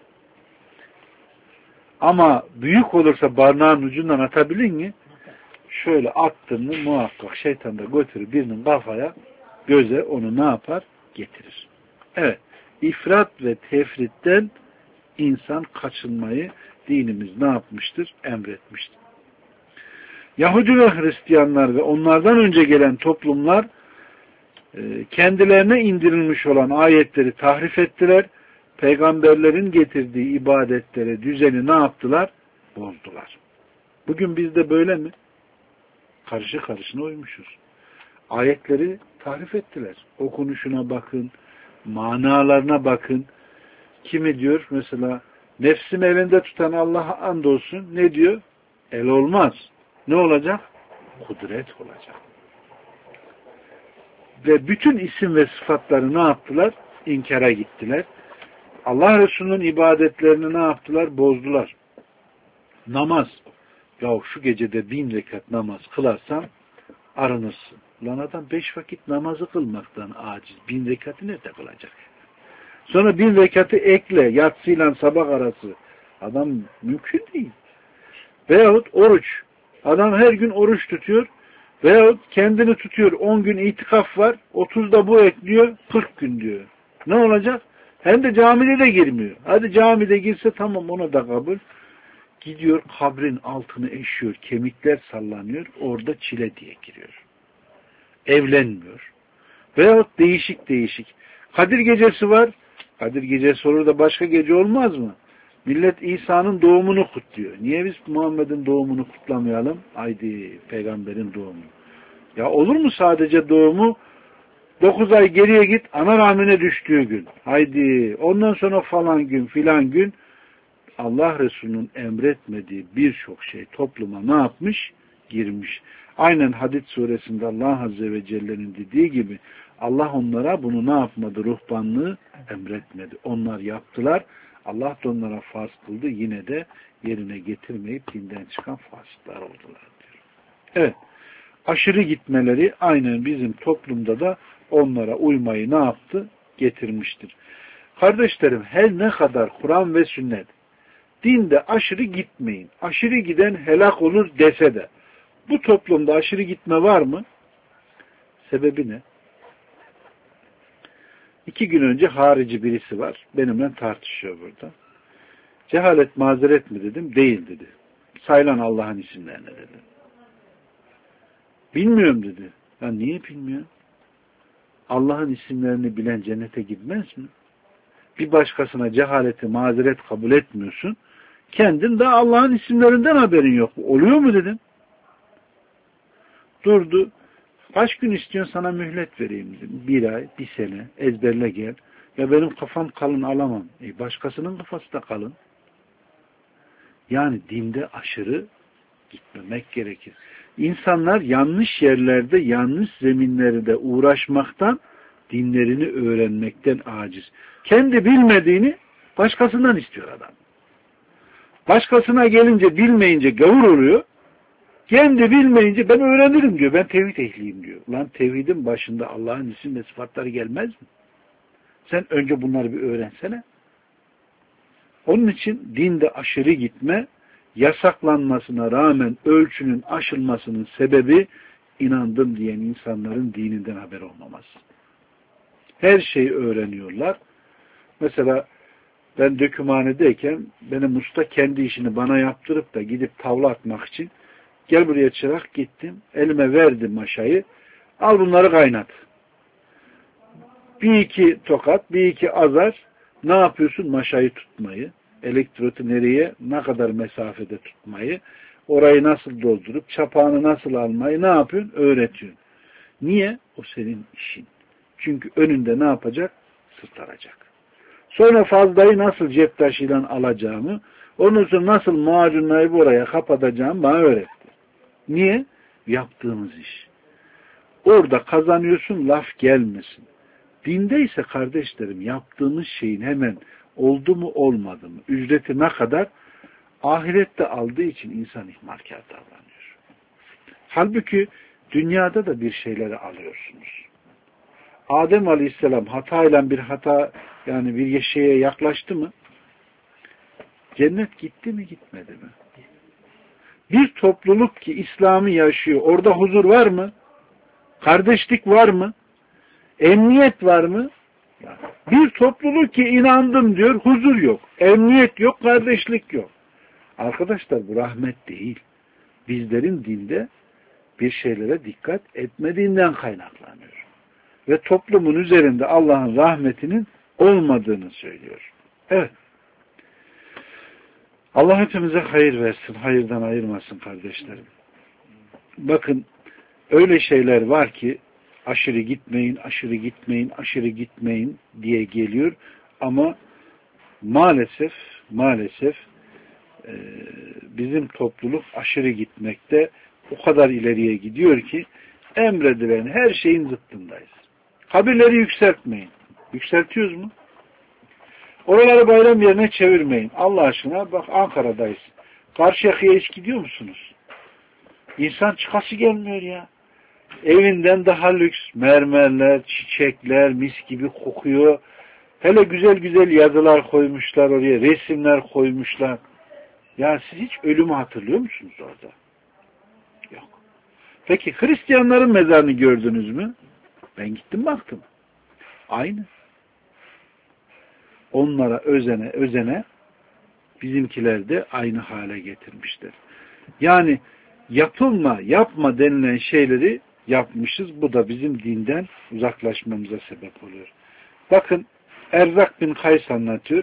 Ama büyük olursa parmağın ucundan atabilir mi? Şöyle attın mı muhakkak şeytan da götürür birinin kafaya, göze onu ne yapar? Getirir. Evet. İfrat ve tefritten insan kaçınmayı dinimiz ne yapmıştır? Emretmiştir. Yahudi ve Hristiyanlar ve onlardan önce gelen toplumlar kendilerine indirilmiş olan ayetleri tahrif ettiler. Peygamberlerin getirdiği ibadetlere, düzeni ne yaptılar? Bozdular. Bugün bizde böyle mi? Karşı karışına uymuşuz. Ayetleri tahrif ettiler. Okunuşuna bakın, manalarına bakın. Kimi diyor? Mesela nefsim elinde tutan Allah'a andolsun. Ne diyor? El olmaz. Ne olacak? Kudret olacak. Ve bütün isim ve sıfatları ne yaptılar? İnkara gittiler. Allah Resulü'nün ibadetlerini ne yaptılar? Bozdular. Namaz. Ya şu gecede bin rekat namaz kılarsan arınırsın. Ulan adam beş vakit namazı kılmaktan aciz. Bin rekatı nerede kılacak? Sonra bin rekatı ekle. Yatsıyla sabah arası. Adam mümkün değil. Veyahut oruç. Adam her gün oruç tutuyor. Veyahut kendini tutuyor. on gün itikaf var. otuzda bu ekliyor. kırk gün diyor. Ne olacak? Hem de camide de girmiyor. Hadi camide girse tamam, ona da kabul. Gidiyor kabrin altını eşiyor, kemikler sallanıyor, orada çile diye giriyor. Evlenmiyor. Veyahut değişik değişik. Kadir gecesi var. Kadir gecesi olur da başka gece olmaz mı? Millet İsa'nın doğumunu kutluyor. Niye biz Muhammed'in doğumunu kutlamayalım? Haydi peygamberin doğumu. Ya olur mu sadece doğumu? Dokuz ay geriye git, ana rahmine düştüğü gün. Haydi ondan sonra falan gün filan gün Allah Resulü'nün emretmediği birçok şey topluma ne yapmış? Girmiş. Aynen Hadid suresinde Allah Azze ve Celle'nin dediği gibi Allah onlara bunu ne yapmadı? Ruhbanlığı emretmedi. Onlar yaptılar. Allah da onlara farz kıldı. Yine de yerine getirmeyip dinden çıkan fasıklar oldular diyor. Evet. Aşırı gitmeleri aynen bizim toplumda da onlara uymayı ne yaptı? Getirmiştir. Kardeşlerim her ne kadar Kur'an ve sünnet dinde aşırı gitmeyin, aşırı giden helak olur dese de bu toplumda aşırı gitme var mı? Sebebi ne? İki gün önce harici birisi var. Benimle tartışıyor burada. Cehalet mazeret mi dedim? Değil dedi. Sayılan Allah'ın isimlerine dedi. Bilmiyorum dedi. Ya niye bilmiyor? Allah'ın isimlerini bilen cennete gitmez mi? Bir başkasına cehaleti mazeret kabul etmiyorsun. Kendin de Allah'ın isimlerinden haberin yok. Oluyor mu dedim. Durdu. Kaç gün istiyorsun sana mühlet vereyim dedim. Bir ay, bir sene ezberle gel. Ya benim kafam kalın alamam. E başkasının kafası da kalın. Yani dinde aşırı gitmemek gerekir. İnsanlar yanlış yerlerde, yanlış zeminlerde uğraşmaktan, dinlerini öğrenmekten aciz. Kendi bilmediğini başkasından istiyor adam. Başkasına gelince bilmeyince gavur oluyor. Kendi bilmeyince ben öğrenirim diyor. Ben tevhid ehliyim diyor. Lan tevhidin başında Allah'ın isim ve sıfatları gelmez mi? Sen önce bunları bir öğrensene. Onun için dinde aşırı gitme, yasaklanmasına rağmen ölçünün aşılmasının sebebi inandım diyen insanların dininden haber olmaması. Her şeyi öğreniyorlar. Mesela ben dökümhanedeyken benim usta kendi işini bana yaptırıp da gidip tavla atmak için gel buraya çırak gittim. Elime verdim maşayı. Al bunları kaynat. Bir iki tokat, bir iki azar. Ne yapıyorsun? Maşayı tutmayı. Elektrotu nereye, ne kadar mesafede tutmayı. Orayı nasıl doldurup, çapağını nasıl almayı ne yapıyorsun? Öğretiyorsun. Niye? O senin işin. Çünkü önünde ne yapacak? Sırtaracak. Sonra fazlayı nasıl cep taşıyla alacağımı, ondan sonra nasıl macunlayıp oraya kapatacağımı bana öğretti. Niye? Yaptığımız iş. Orada kazanıyorsun, laf gelmesin. Dinde ise kardeşlerim yaptığımız şeyin hemen oldu mu olmadı mı, ücreti ne kadar ahirette aldığı için insan ihmalkar davranıyor. Halbuki dünyada da bir şeyleri alıyorsunuz. Adem Aleyhisselam hatayla bir hata yani bir şeye yaklaştı mı? Cennet gitti mi gitmedi mi? Bir topluluk ki İslam'ı yaşıyor. Orada huzur var mı? Kardeşlik var mı? Emniyet var mı? Bir topluluk ki inandım diyor, huzur yok. Emniyet yok, kardeşlik yok. Arkadaşlar bu rahmet değil. Bizlerin dinde bir şeylere dikkat etmediğinden kaynaklanıyor. Ve toplumun üzerinde Allah'ın rahmetinin olmadığını söylüyor. Evet. Allah hepimize hayır versin, hayırdan ayırmasın kardeşlerim. Bakın öyle şeyler var ki aşırı gitmeyin, aşırı gitmeyin, aşırı gitmeyin diye geliyor. Ama maalesef, maalesef e, bizim topluluk aşırı gitmekte o kadar ileriye gidiyor ki emredilen her şeyin zıttındayız. Kabirleri yükseltmeyin. Yükseltiyoruz mu? Oraları bayram yerine çevirmeyin. Allah aşkına bak Ankara'dayız. Karşıyaka'ya hiç gidiyor musunuz? İnsan çıkası gelmiyor ya. Evinden daha lüks mermerler, çiçekler, mis gibi kokuyor. Hele güzel güzel yazılar koymuşlar oraya, resimler koymuşlar. Ya siz hiç ölümü hatırlıyor musunuz orada? Yok. Peki Hristiyanların mezarını gördünüz mü? Ben gittim baktım. Aynı. Onlara özene özene bizimkiler de aynı hale getirmişler. Yani yapılma, yapma denilen şeyleri yapmışız. Bu da bizim dinden uzaklaşmamıza sebep oluyor. Bakın Erzak bin Kays anlatıyor.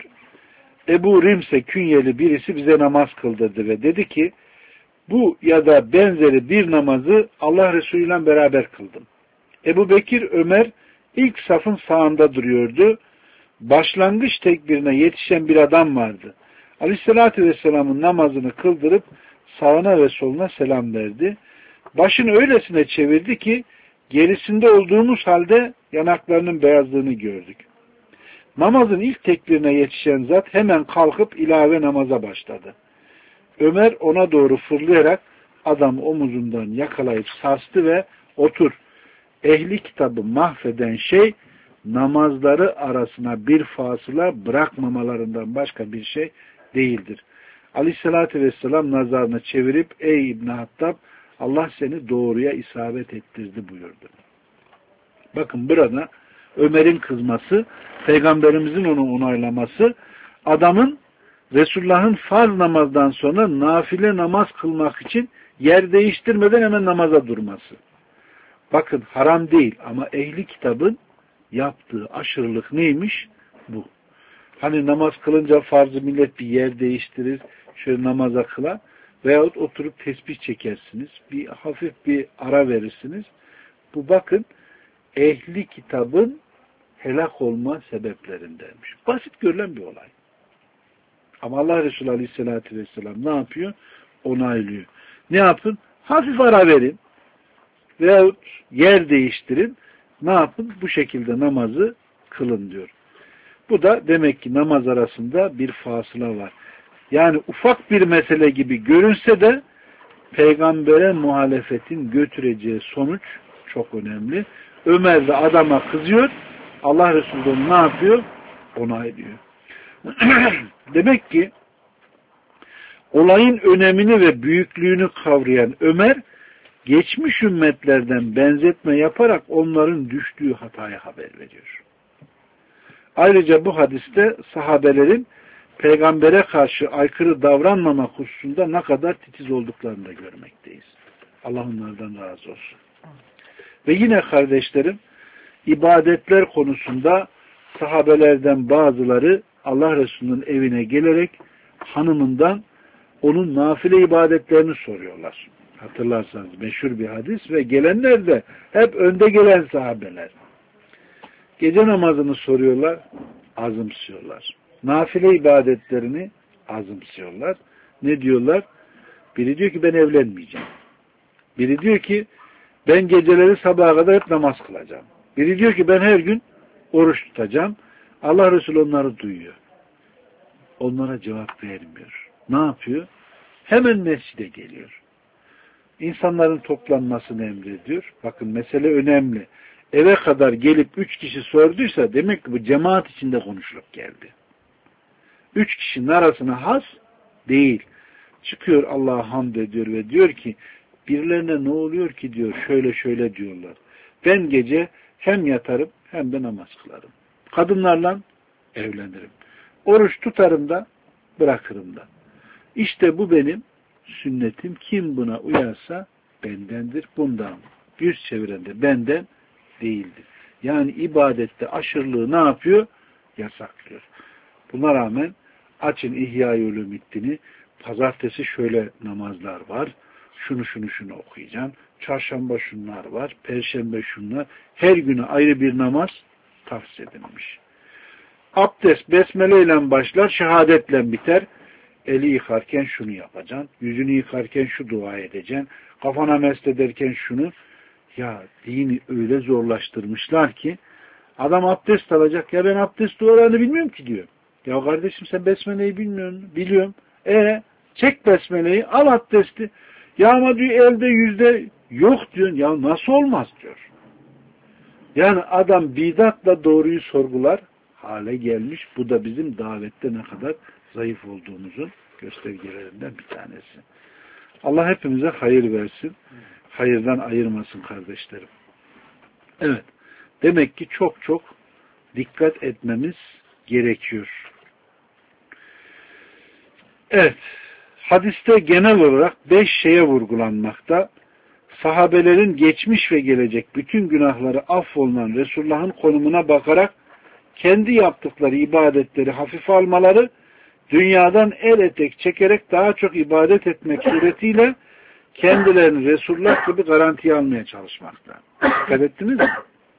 Ebu Rimse künyeli birisi bize namaz kıldırdı ve dedi ki bu ya da benzeri bir namazı Allah Resulü ile beraber kıldım. Ebu Bekir, Ömer ilk safın sağında duruyordu. Başlangıç tekbirine yetişen bir adam vardı. Aleyhisselatü Vesselam'ın namazını kıldırıp sağına ve soluna selam verdi. Başını öylesine çevirdi ki gerisinde olduğumuz halde yanaklarının beyazlığını gördük. Namazın ilk tekbirine yetişen zat hemen kalkıp ilave namaza başladı. Ömer ona doğru fırlayarak adamı omuzundan yakalayıp sarstı ve otur. Ehli kitabı mahveden şey namazları arasına bir fasıla bırakmamalarından başka bir şey değildir. Aleyhissalatü vesselam nazarını çevirip ey İbn Hattab Allah seni doğruya isabet ettirdi buyurdu. Bakın burada Ömer'in kızması, Peygamberimizin onu onaylaması, adamın Resulullah'ın farz namazdan sonra nafile namaz kılmak için yer değiştirmeden hemen namaza durması. Bakın haram değil ama ehli kitabın yaptığı aşırılık neymiş? Bu. Hani namaz kılınca farzı millet bir yer değiştirir, şöyle namaza kılar veyahut oturup tesbih çekersiniz, bir hafif bir ara verirsiniz. Bu bakın ehli kitabın helak olma sebeplerindenmiş. Basit görülen bir olay. Ama Allah Resulü Aleyhisselatü Vesselam ne yapıyor? Onaylıyor. Ne yapın? Hafif ara verin veyahut yer değiştirin. Ne yapın? Bu şekilde namazı kılın diyor. Bu da demek ki namaz arasında bir fasıla var. Yani ufak bir mesele gibi görünse de peygambere muhalefetin götüreceği sonuç çok önemli. Ömer de adama kızıyor. Allah Resulü ne yapıyor? Onaylıyor. Demek ki olayın önemini ve büyüklüğünü kavrayan Ömer geçmiş ümmetlerden benzetme yaparak onların düştüğü hataya haber veriyor. Ayrıca bu hadiste sahabelerin peygambere karşı aykırı davranmamak hususunda ne kadar titiz olduklarını da görmekteyiz. Allah onlardan razı olsun. Ve yine kardeşlerim, ibadetler konusunda sahabelerden bazıları Allah Resulü'nün evine gelerek hanımından onun nafile ibadetlerini soruyorlar. Hatırlarsanız meşhur bir hadis ve gelenler de hep önde gelen sahabeler. Gece namazını soruyorlar, azımsıyorlar. Nafile ibadetlerini azımsıyorlar. Ne diyorlar? Biri diyor ki ben evlenmeyeceğim. Biri diyor ki ben geceleri sabaha kadar hep namaz kılacağım. Biri diyor ki ben her gün oruç tutacağım. Allah Resulü onları duyuyor. Onlara cevap vermiyor. Ne yapıyor? Hemen mescide geliyor. İnsanların toplanmasını emrediyor. Bakın mesele önemli. Eve kadar gelip üç kişi sorduysa demek ki bu cemaat içinde konuşulup geldi. Üç kişinin arasına has değil. Çıkıyor Allah'a hamd ediyor ve diyor ki birilerine ne oluyor ki diyor şöyle şöyle diyorlar. Ben gece hem yatarım hem de namaz kılarım. Kadınlarla evlenirim. Oruç tutarım da bırakırım da. İşte bu benim sünnetim. Kim buna uyarsa bendendir. Bundan yüz çeviren de benden değildir. Yani ibadette aşırılığı ne yapıyor? Yasaklıyor. Buna rağmen açın İhya-i Ulûmiddin'i, pazartesi şöyle namazlar var, şunu şunu şunu okuyacağım, çarşamba şunlar var, perşembe şunlar, her güne ayrı bir namaz tavsiye edilmiş. Abdest besmele ile başlar, şehadetle biter. Eli yıkarken şunu yapacaksın, yüzünü yıkarken şu dua edeceksin, kafana mest ederken şunu. Ya dini öyle zorlaştırmışlar ki adam abdest alacak. Ya ben abdest dualarını bilmiyorum ki diyor. Ya kardeşim sen besmeleyi bilmiyorsun. Biliyorum. E çek besmeleyi, al abdesti. Ya ama diyor elde yüzde yok diyorsun. Ya nasıl olmaz diyor. Yani adam bidatla doğruyu sorgular hale gelmiş. Bu da bizim davette ne kadar zayıf olduğumuzun göstergelerinden bir tanesi. Allah hepimize hayır versin. Hayırdan ayırmasın kardeşlerim. Evet. Demek ki çok çok dikkat etmemiz gerekiyor. Evet. Hadiste genel olarak beş şeye vurgulanmakta. Sahabelerin geçmiş ve gelecek bütün günahları affolunan Resulullah'ın konumuna bakarak kendi yaptıkları ibadetleri hafife almaları, dünyadan el etek çekerek daha çok ibadet etmek suretiyle kendilerini Resulullah gibi garantiye almaya çalışmakta. Dikkat ettiniz mi?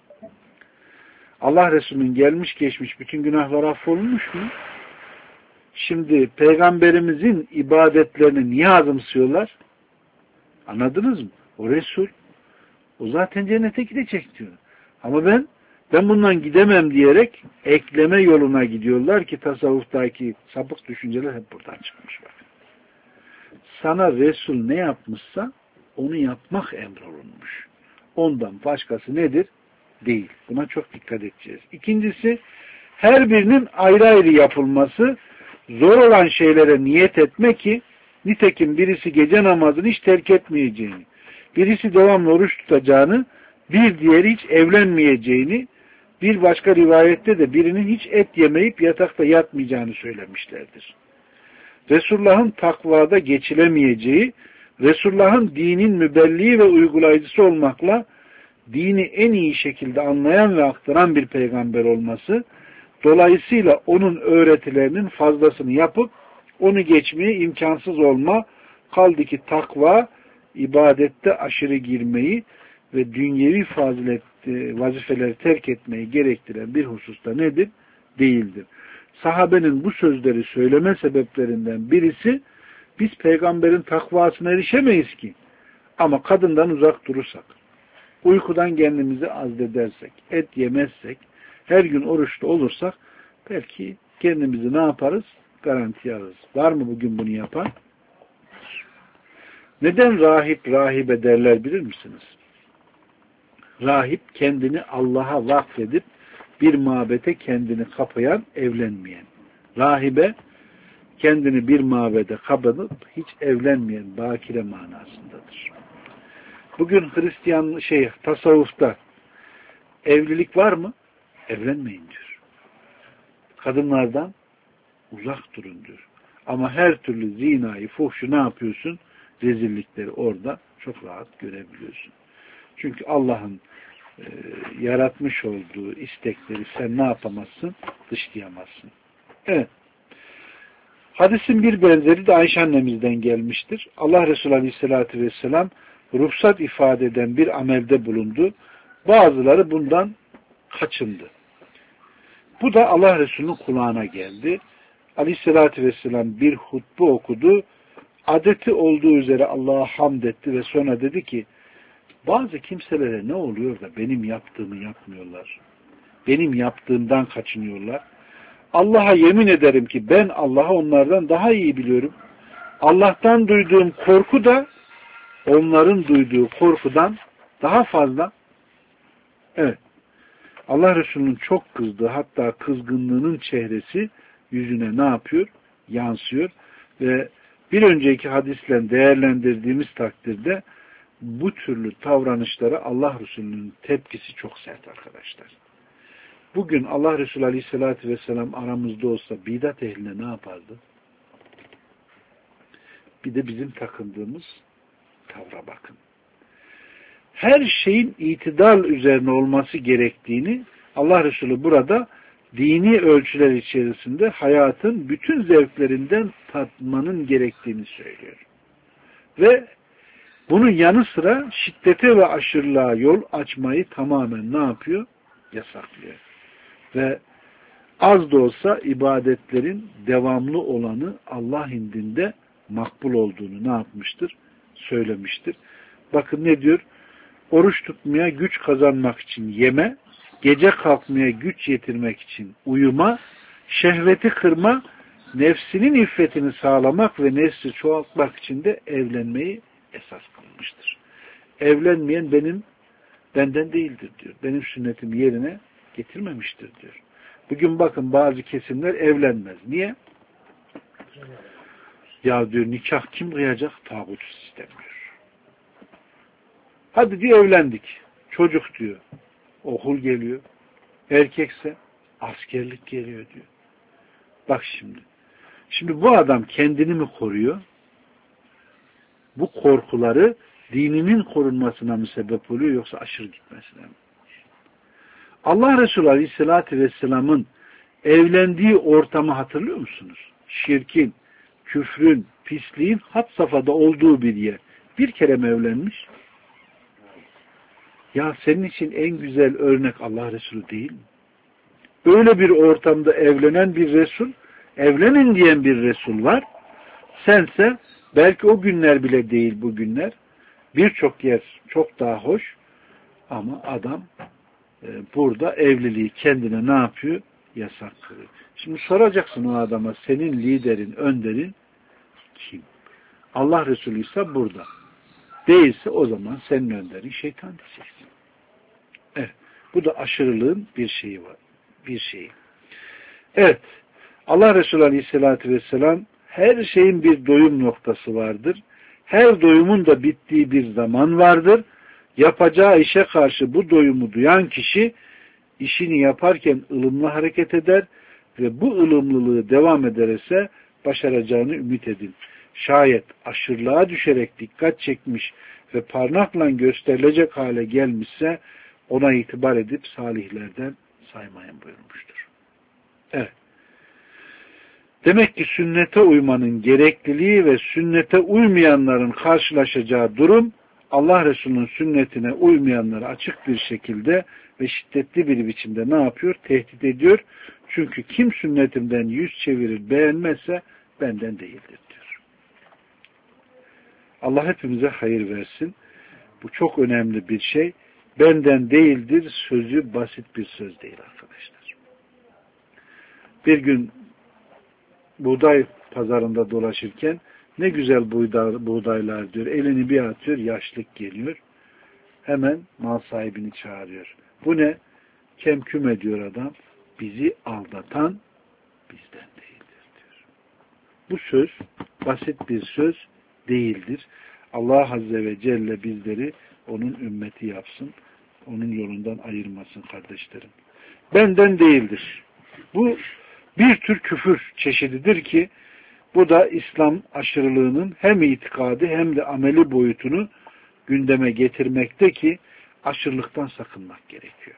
Allah Resulü'nün gelmiş geçmiş bütün günahları affolunmuş mu? Şimdi Peygamberimizin ibadetlerini niye azımsıyorlar? Anladınız mı? O Resul. O zaten cennete gidecek diyor. Ama ben ben bundan gidemem diyerek ekleme yoluna gidiyorlar ki tasavvuftaki sapık düşünceler hep buradan çıkmış bak. Sana Resul ne yapmışsa onu yapmak emrolunmuş. Ondan başkası nedir? Değil. Buna çok dikkat edeceğiz. İkincisi, her birinin ayrı ayrı yapılması, zor olan şeylere niyet etme ki nitekim birisi gece namazını hiç terk etmeyeceğini, birisi devamlı oruç tutacağını, bir diğeri hiç evlenmeyeceğini, bir başka rivayette de birinin hiç et yemeyip yatakta yatmayacağını söylemişlerdir. Resulullah'ın takvada geçilemeyeceği, Resulullah'ın dinin mübelliği ve uygulayıcısı olmakla dini en iyi şekilde anlayan ve aktaran bir peygamber olması, dolayısıyla onun öğretilerinin fazlasını yapıp onu geçmeye imkansız olma, kaldı ki takva, ibadette aşırı girmeyi ve dünyevi fazilet, vazifeleri terk etmeyi gerektiren bir hususta nedir? Değildir. Sahabenin bu sözleri söyleme sebeplerinden birisi, biz peygamberin takvasına erişemeyiz ki. Ama kadından uzak durursak, uykudan kendimizi azdedersek, et yemezsek, her gün oruçlu olursak, belki kendimizi ne yaparız? Garantiye alırız. Var mı bugün bunu yapan? Neden rahip rahibe derler bilir misiniz? Rahip kendini Allah'a vakfedip bir mabete kendini kapayan, evlenmeyen. Rahibe kendini bir mabede kapatıp hiç evlenmeyen, bakire manasındadır. Bugün Hristiyan şey tasavvufta evlilik var mı? Evlenmeyin diyor. Kadınlardan uzak durun diyor. Ama her türlü zinayı, fuhşu ne yapıyorsun? Rezillikleri orada çok rahat görebiliyorsun. Çünkü Allah'ın e, yaratmış olduğu istekleri sen ne yapamazsın? Dışlayamazsın. Evet. Hadisin bir benzeri de Ayşe annemizden gelmiştir. Allah Resulü Aleyhisselatü Vesselam ruhsat ifade eden bir amelde bulundu. Bazıları bundan kaçındı. Bu da Allah Resulü'nün kulağına geldi. Aleyhisselatü Vesselam bir hutbe okudu. Adeti olduğu üzere Allah'a hamd etti ve sonra dedi ki, bazı kimselere ne oluyor da benim yaptığımı yapmıyorlar. Benim yaptığımdan kaçınıyorlar. Allah'a yemin ederim ki ben Allah'ı onlardan daha iyi biliyorum. Allah'tan duyduğum korku da onların duyduğu korkudan daha fazla. Evet. Allah Resulü'nün çok kızdığı, hatta kızgınlığının çehresi yüzüne ne yapıyor? Yansıyor. Ve bir önceki hadisle değerlendirdiğimiz takdirde bu türlü davranışlara Allah Resulü'nün tepkisi çok sert arkadaşlar. Bugün Allah Resulü Aleyhisselatü Vesselam aramızda olsa bidat ehline ne yapardı? Bir de bizim takındığımız tavra bakın. Her şeyin itidal üzerine olması gerektiğini Allah Resulü burada dini ölçüler içerisinde hayatın bütün zevklerinden tatmanın gerektiğini söylüyor. Ve bunun yanı sıra şiddete ve aşırılığa yol açmayı tamamen ne yapıyor? Yasaklıyor. Ve az da olsa ibadetlerin devamlı olanı Allah indinde makbul olduğunu ne yapmıştır? Söylemiştir. Bakın ne diyor? Oruç tutmaya güç kazanmak için yeme, gece kalkmaya güç yetirmek için uyuma, şehveti kırma, nefsinin iffetini sağlamak ve nesli çoğaltmak için de evlenmeyi esas kılmıştır. Evlenmeyen benim benden değildir diyor. Benim sünnetimi yerine getirmemiştir diyor. Bugün bakın bazı kesimler evlenmez. Niye? Ya diyor nikah kim kıyacak? Tağut istemiyor. Hadi diyor evlendik. Çocuk diyor. Okul geliyor. Erkekse askerlik geliyor diyor. Bak şimdi. Şimdi bu adam kendini mi koruyor? Bu korkuları dininin korunmasına mı sebep oluyor yoksa aşırı gitmesine mi? Allah Resulü Aleyhisselatü Vesselam'ın evlendiği ortamı hatırlıyor musunuz? Şirkin, küfrün, pisliğin had safhada olduğu bir yer. Bir kere mi evlenmiş? Ya senin için en güzel örnek Allah Resulü değil mi? Öyle bir ortamda evlenen bir Resul, evlenin diyen bir Resul var. Sense belki o günler bile değil bu günler. Birçok yer çok daha hoş ama adam e, burada evliliği kendine ne yapıyor? Yasak kılıyor. Şimdi soracaksın o adama senin liderin, önderin kim? Allah Resulü ise burada. Değilse o zaman senin önderin şeytan diyeceksin. Evet. Bu da aşırılığın bir şeyi var. Bir şeyi. Evet. Allah Resulü Aleyhisselatü Vesselam her şeyin bir doyum noktası vardır. Her doyumun da bittiği bir zaman vardır. Yapacağı işe karşı bu doyumu duyan kişi işini yaparken ılımlı hareket eder ve bu ılımlılığı devam ederse başaracağını ümit edin. Şayet aşırılığa düşerek dikkat çekmiş ve parmakla gösterilecek hale gelmişse ona itibar edip salihlerden saymayın buyurmuştur. Evet. Demek ki sünnete uymanın gerekliliği ve sünnete uymayanların karşılaşacağı durum Allah Resulü'nün sünnetine uymayanları açık bir şekilde ve şiddetli bir biçimde ne yapıyor? Tehdit ediyor. Çünkü kim sünnetimden yüz çevirir beğenmezse benden değildir diyor. Allah hepimize hayır versin. Bu çok önemli bir şey. Benden değildir sözü basit bir söz değil arkadaşlar. Bir gün buğday pazarında dolaşırken ne güzel buğday, buğdaylar diyor. Elini bir atıyor, yaşlık geliyor. Hemen mal sahibini çağırıyor. Bu ne? Kemküm ediyor adam. Bizi aldatan bizden değildir diyor. Bu söz basit bir söz değildir. Allah Azze ve Celle bizleri onun ümmeti yapsın. Onun yolundan ayırmasın kardeşlerim. Benden değildir. Bu bir tür küfür çeşididir ki bu da İslam aşırılığının hem itikadı hem de ameli boyutunu gündeme getirmekte ki aşırılıktan sakınmak gerekiyor.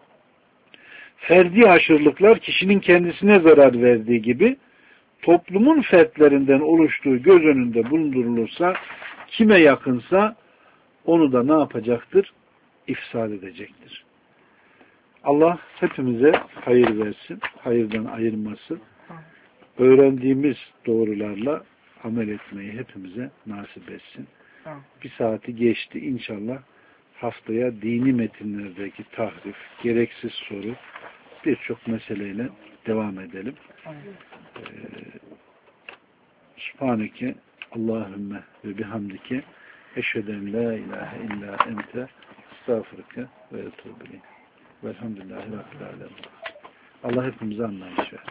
Ferdi aşırılıklar kişinin kendisine zarar verdiği gibi toplumun fertlerinden oluştuğu göz önünde bulundurulursa kime yakınsa onu da ne yapacaktır? İfsad edecektir. Allah hepimize hayır versin, hayırdan ayırmasın. Öğrendiğimiz doğrularla amel etmeyi hepimize nasip etsin. Bir saati geçti. İnşallah haftaya dini metinlerdeki tahrif, gereksiz soru birçok meseleyle devam edelim. Ee, Subhaneke Allahümme ve bihamdike eşheden la ilahe illa ente estağfurke ve etûbü ileyk. Velhamdülillahi Rabbil alemin. Allah hepimize anlayış ver.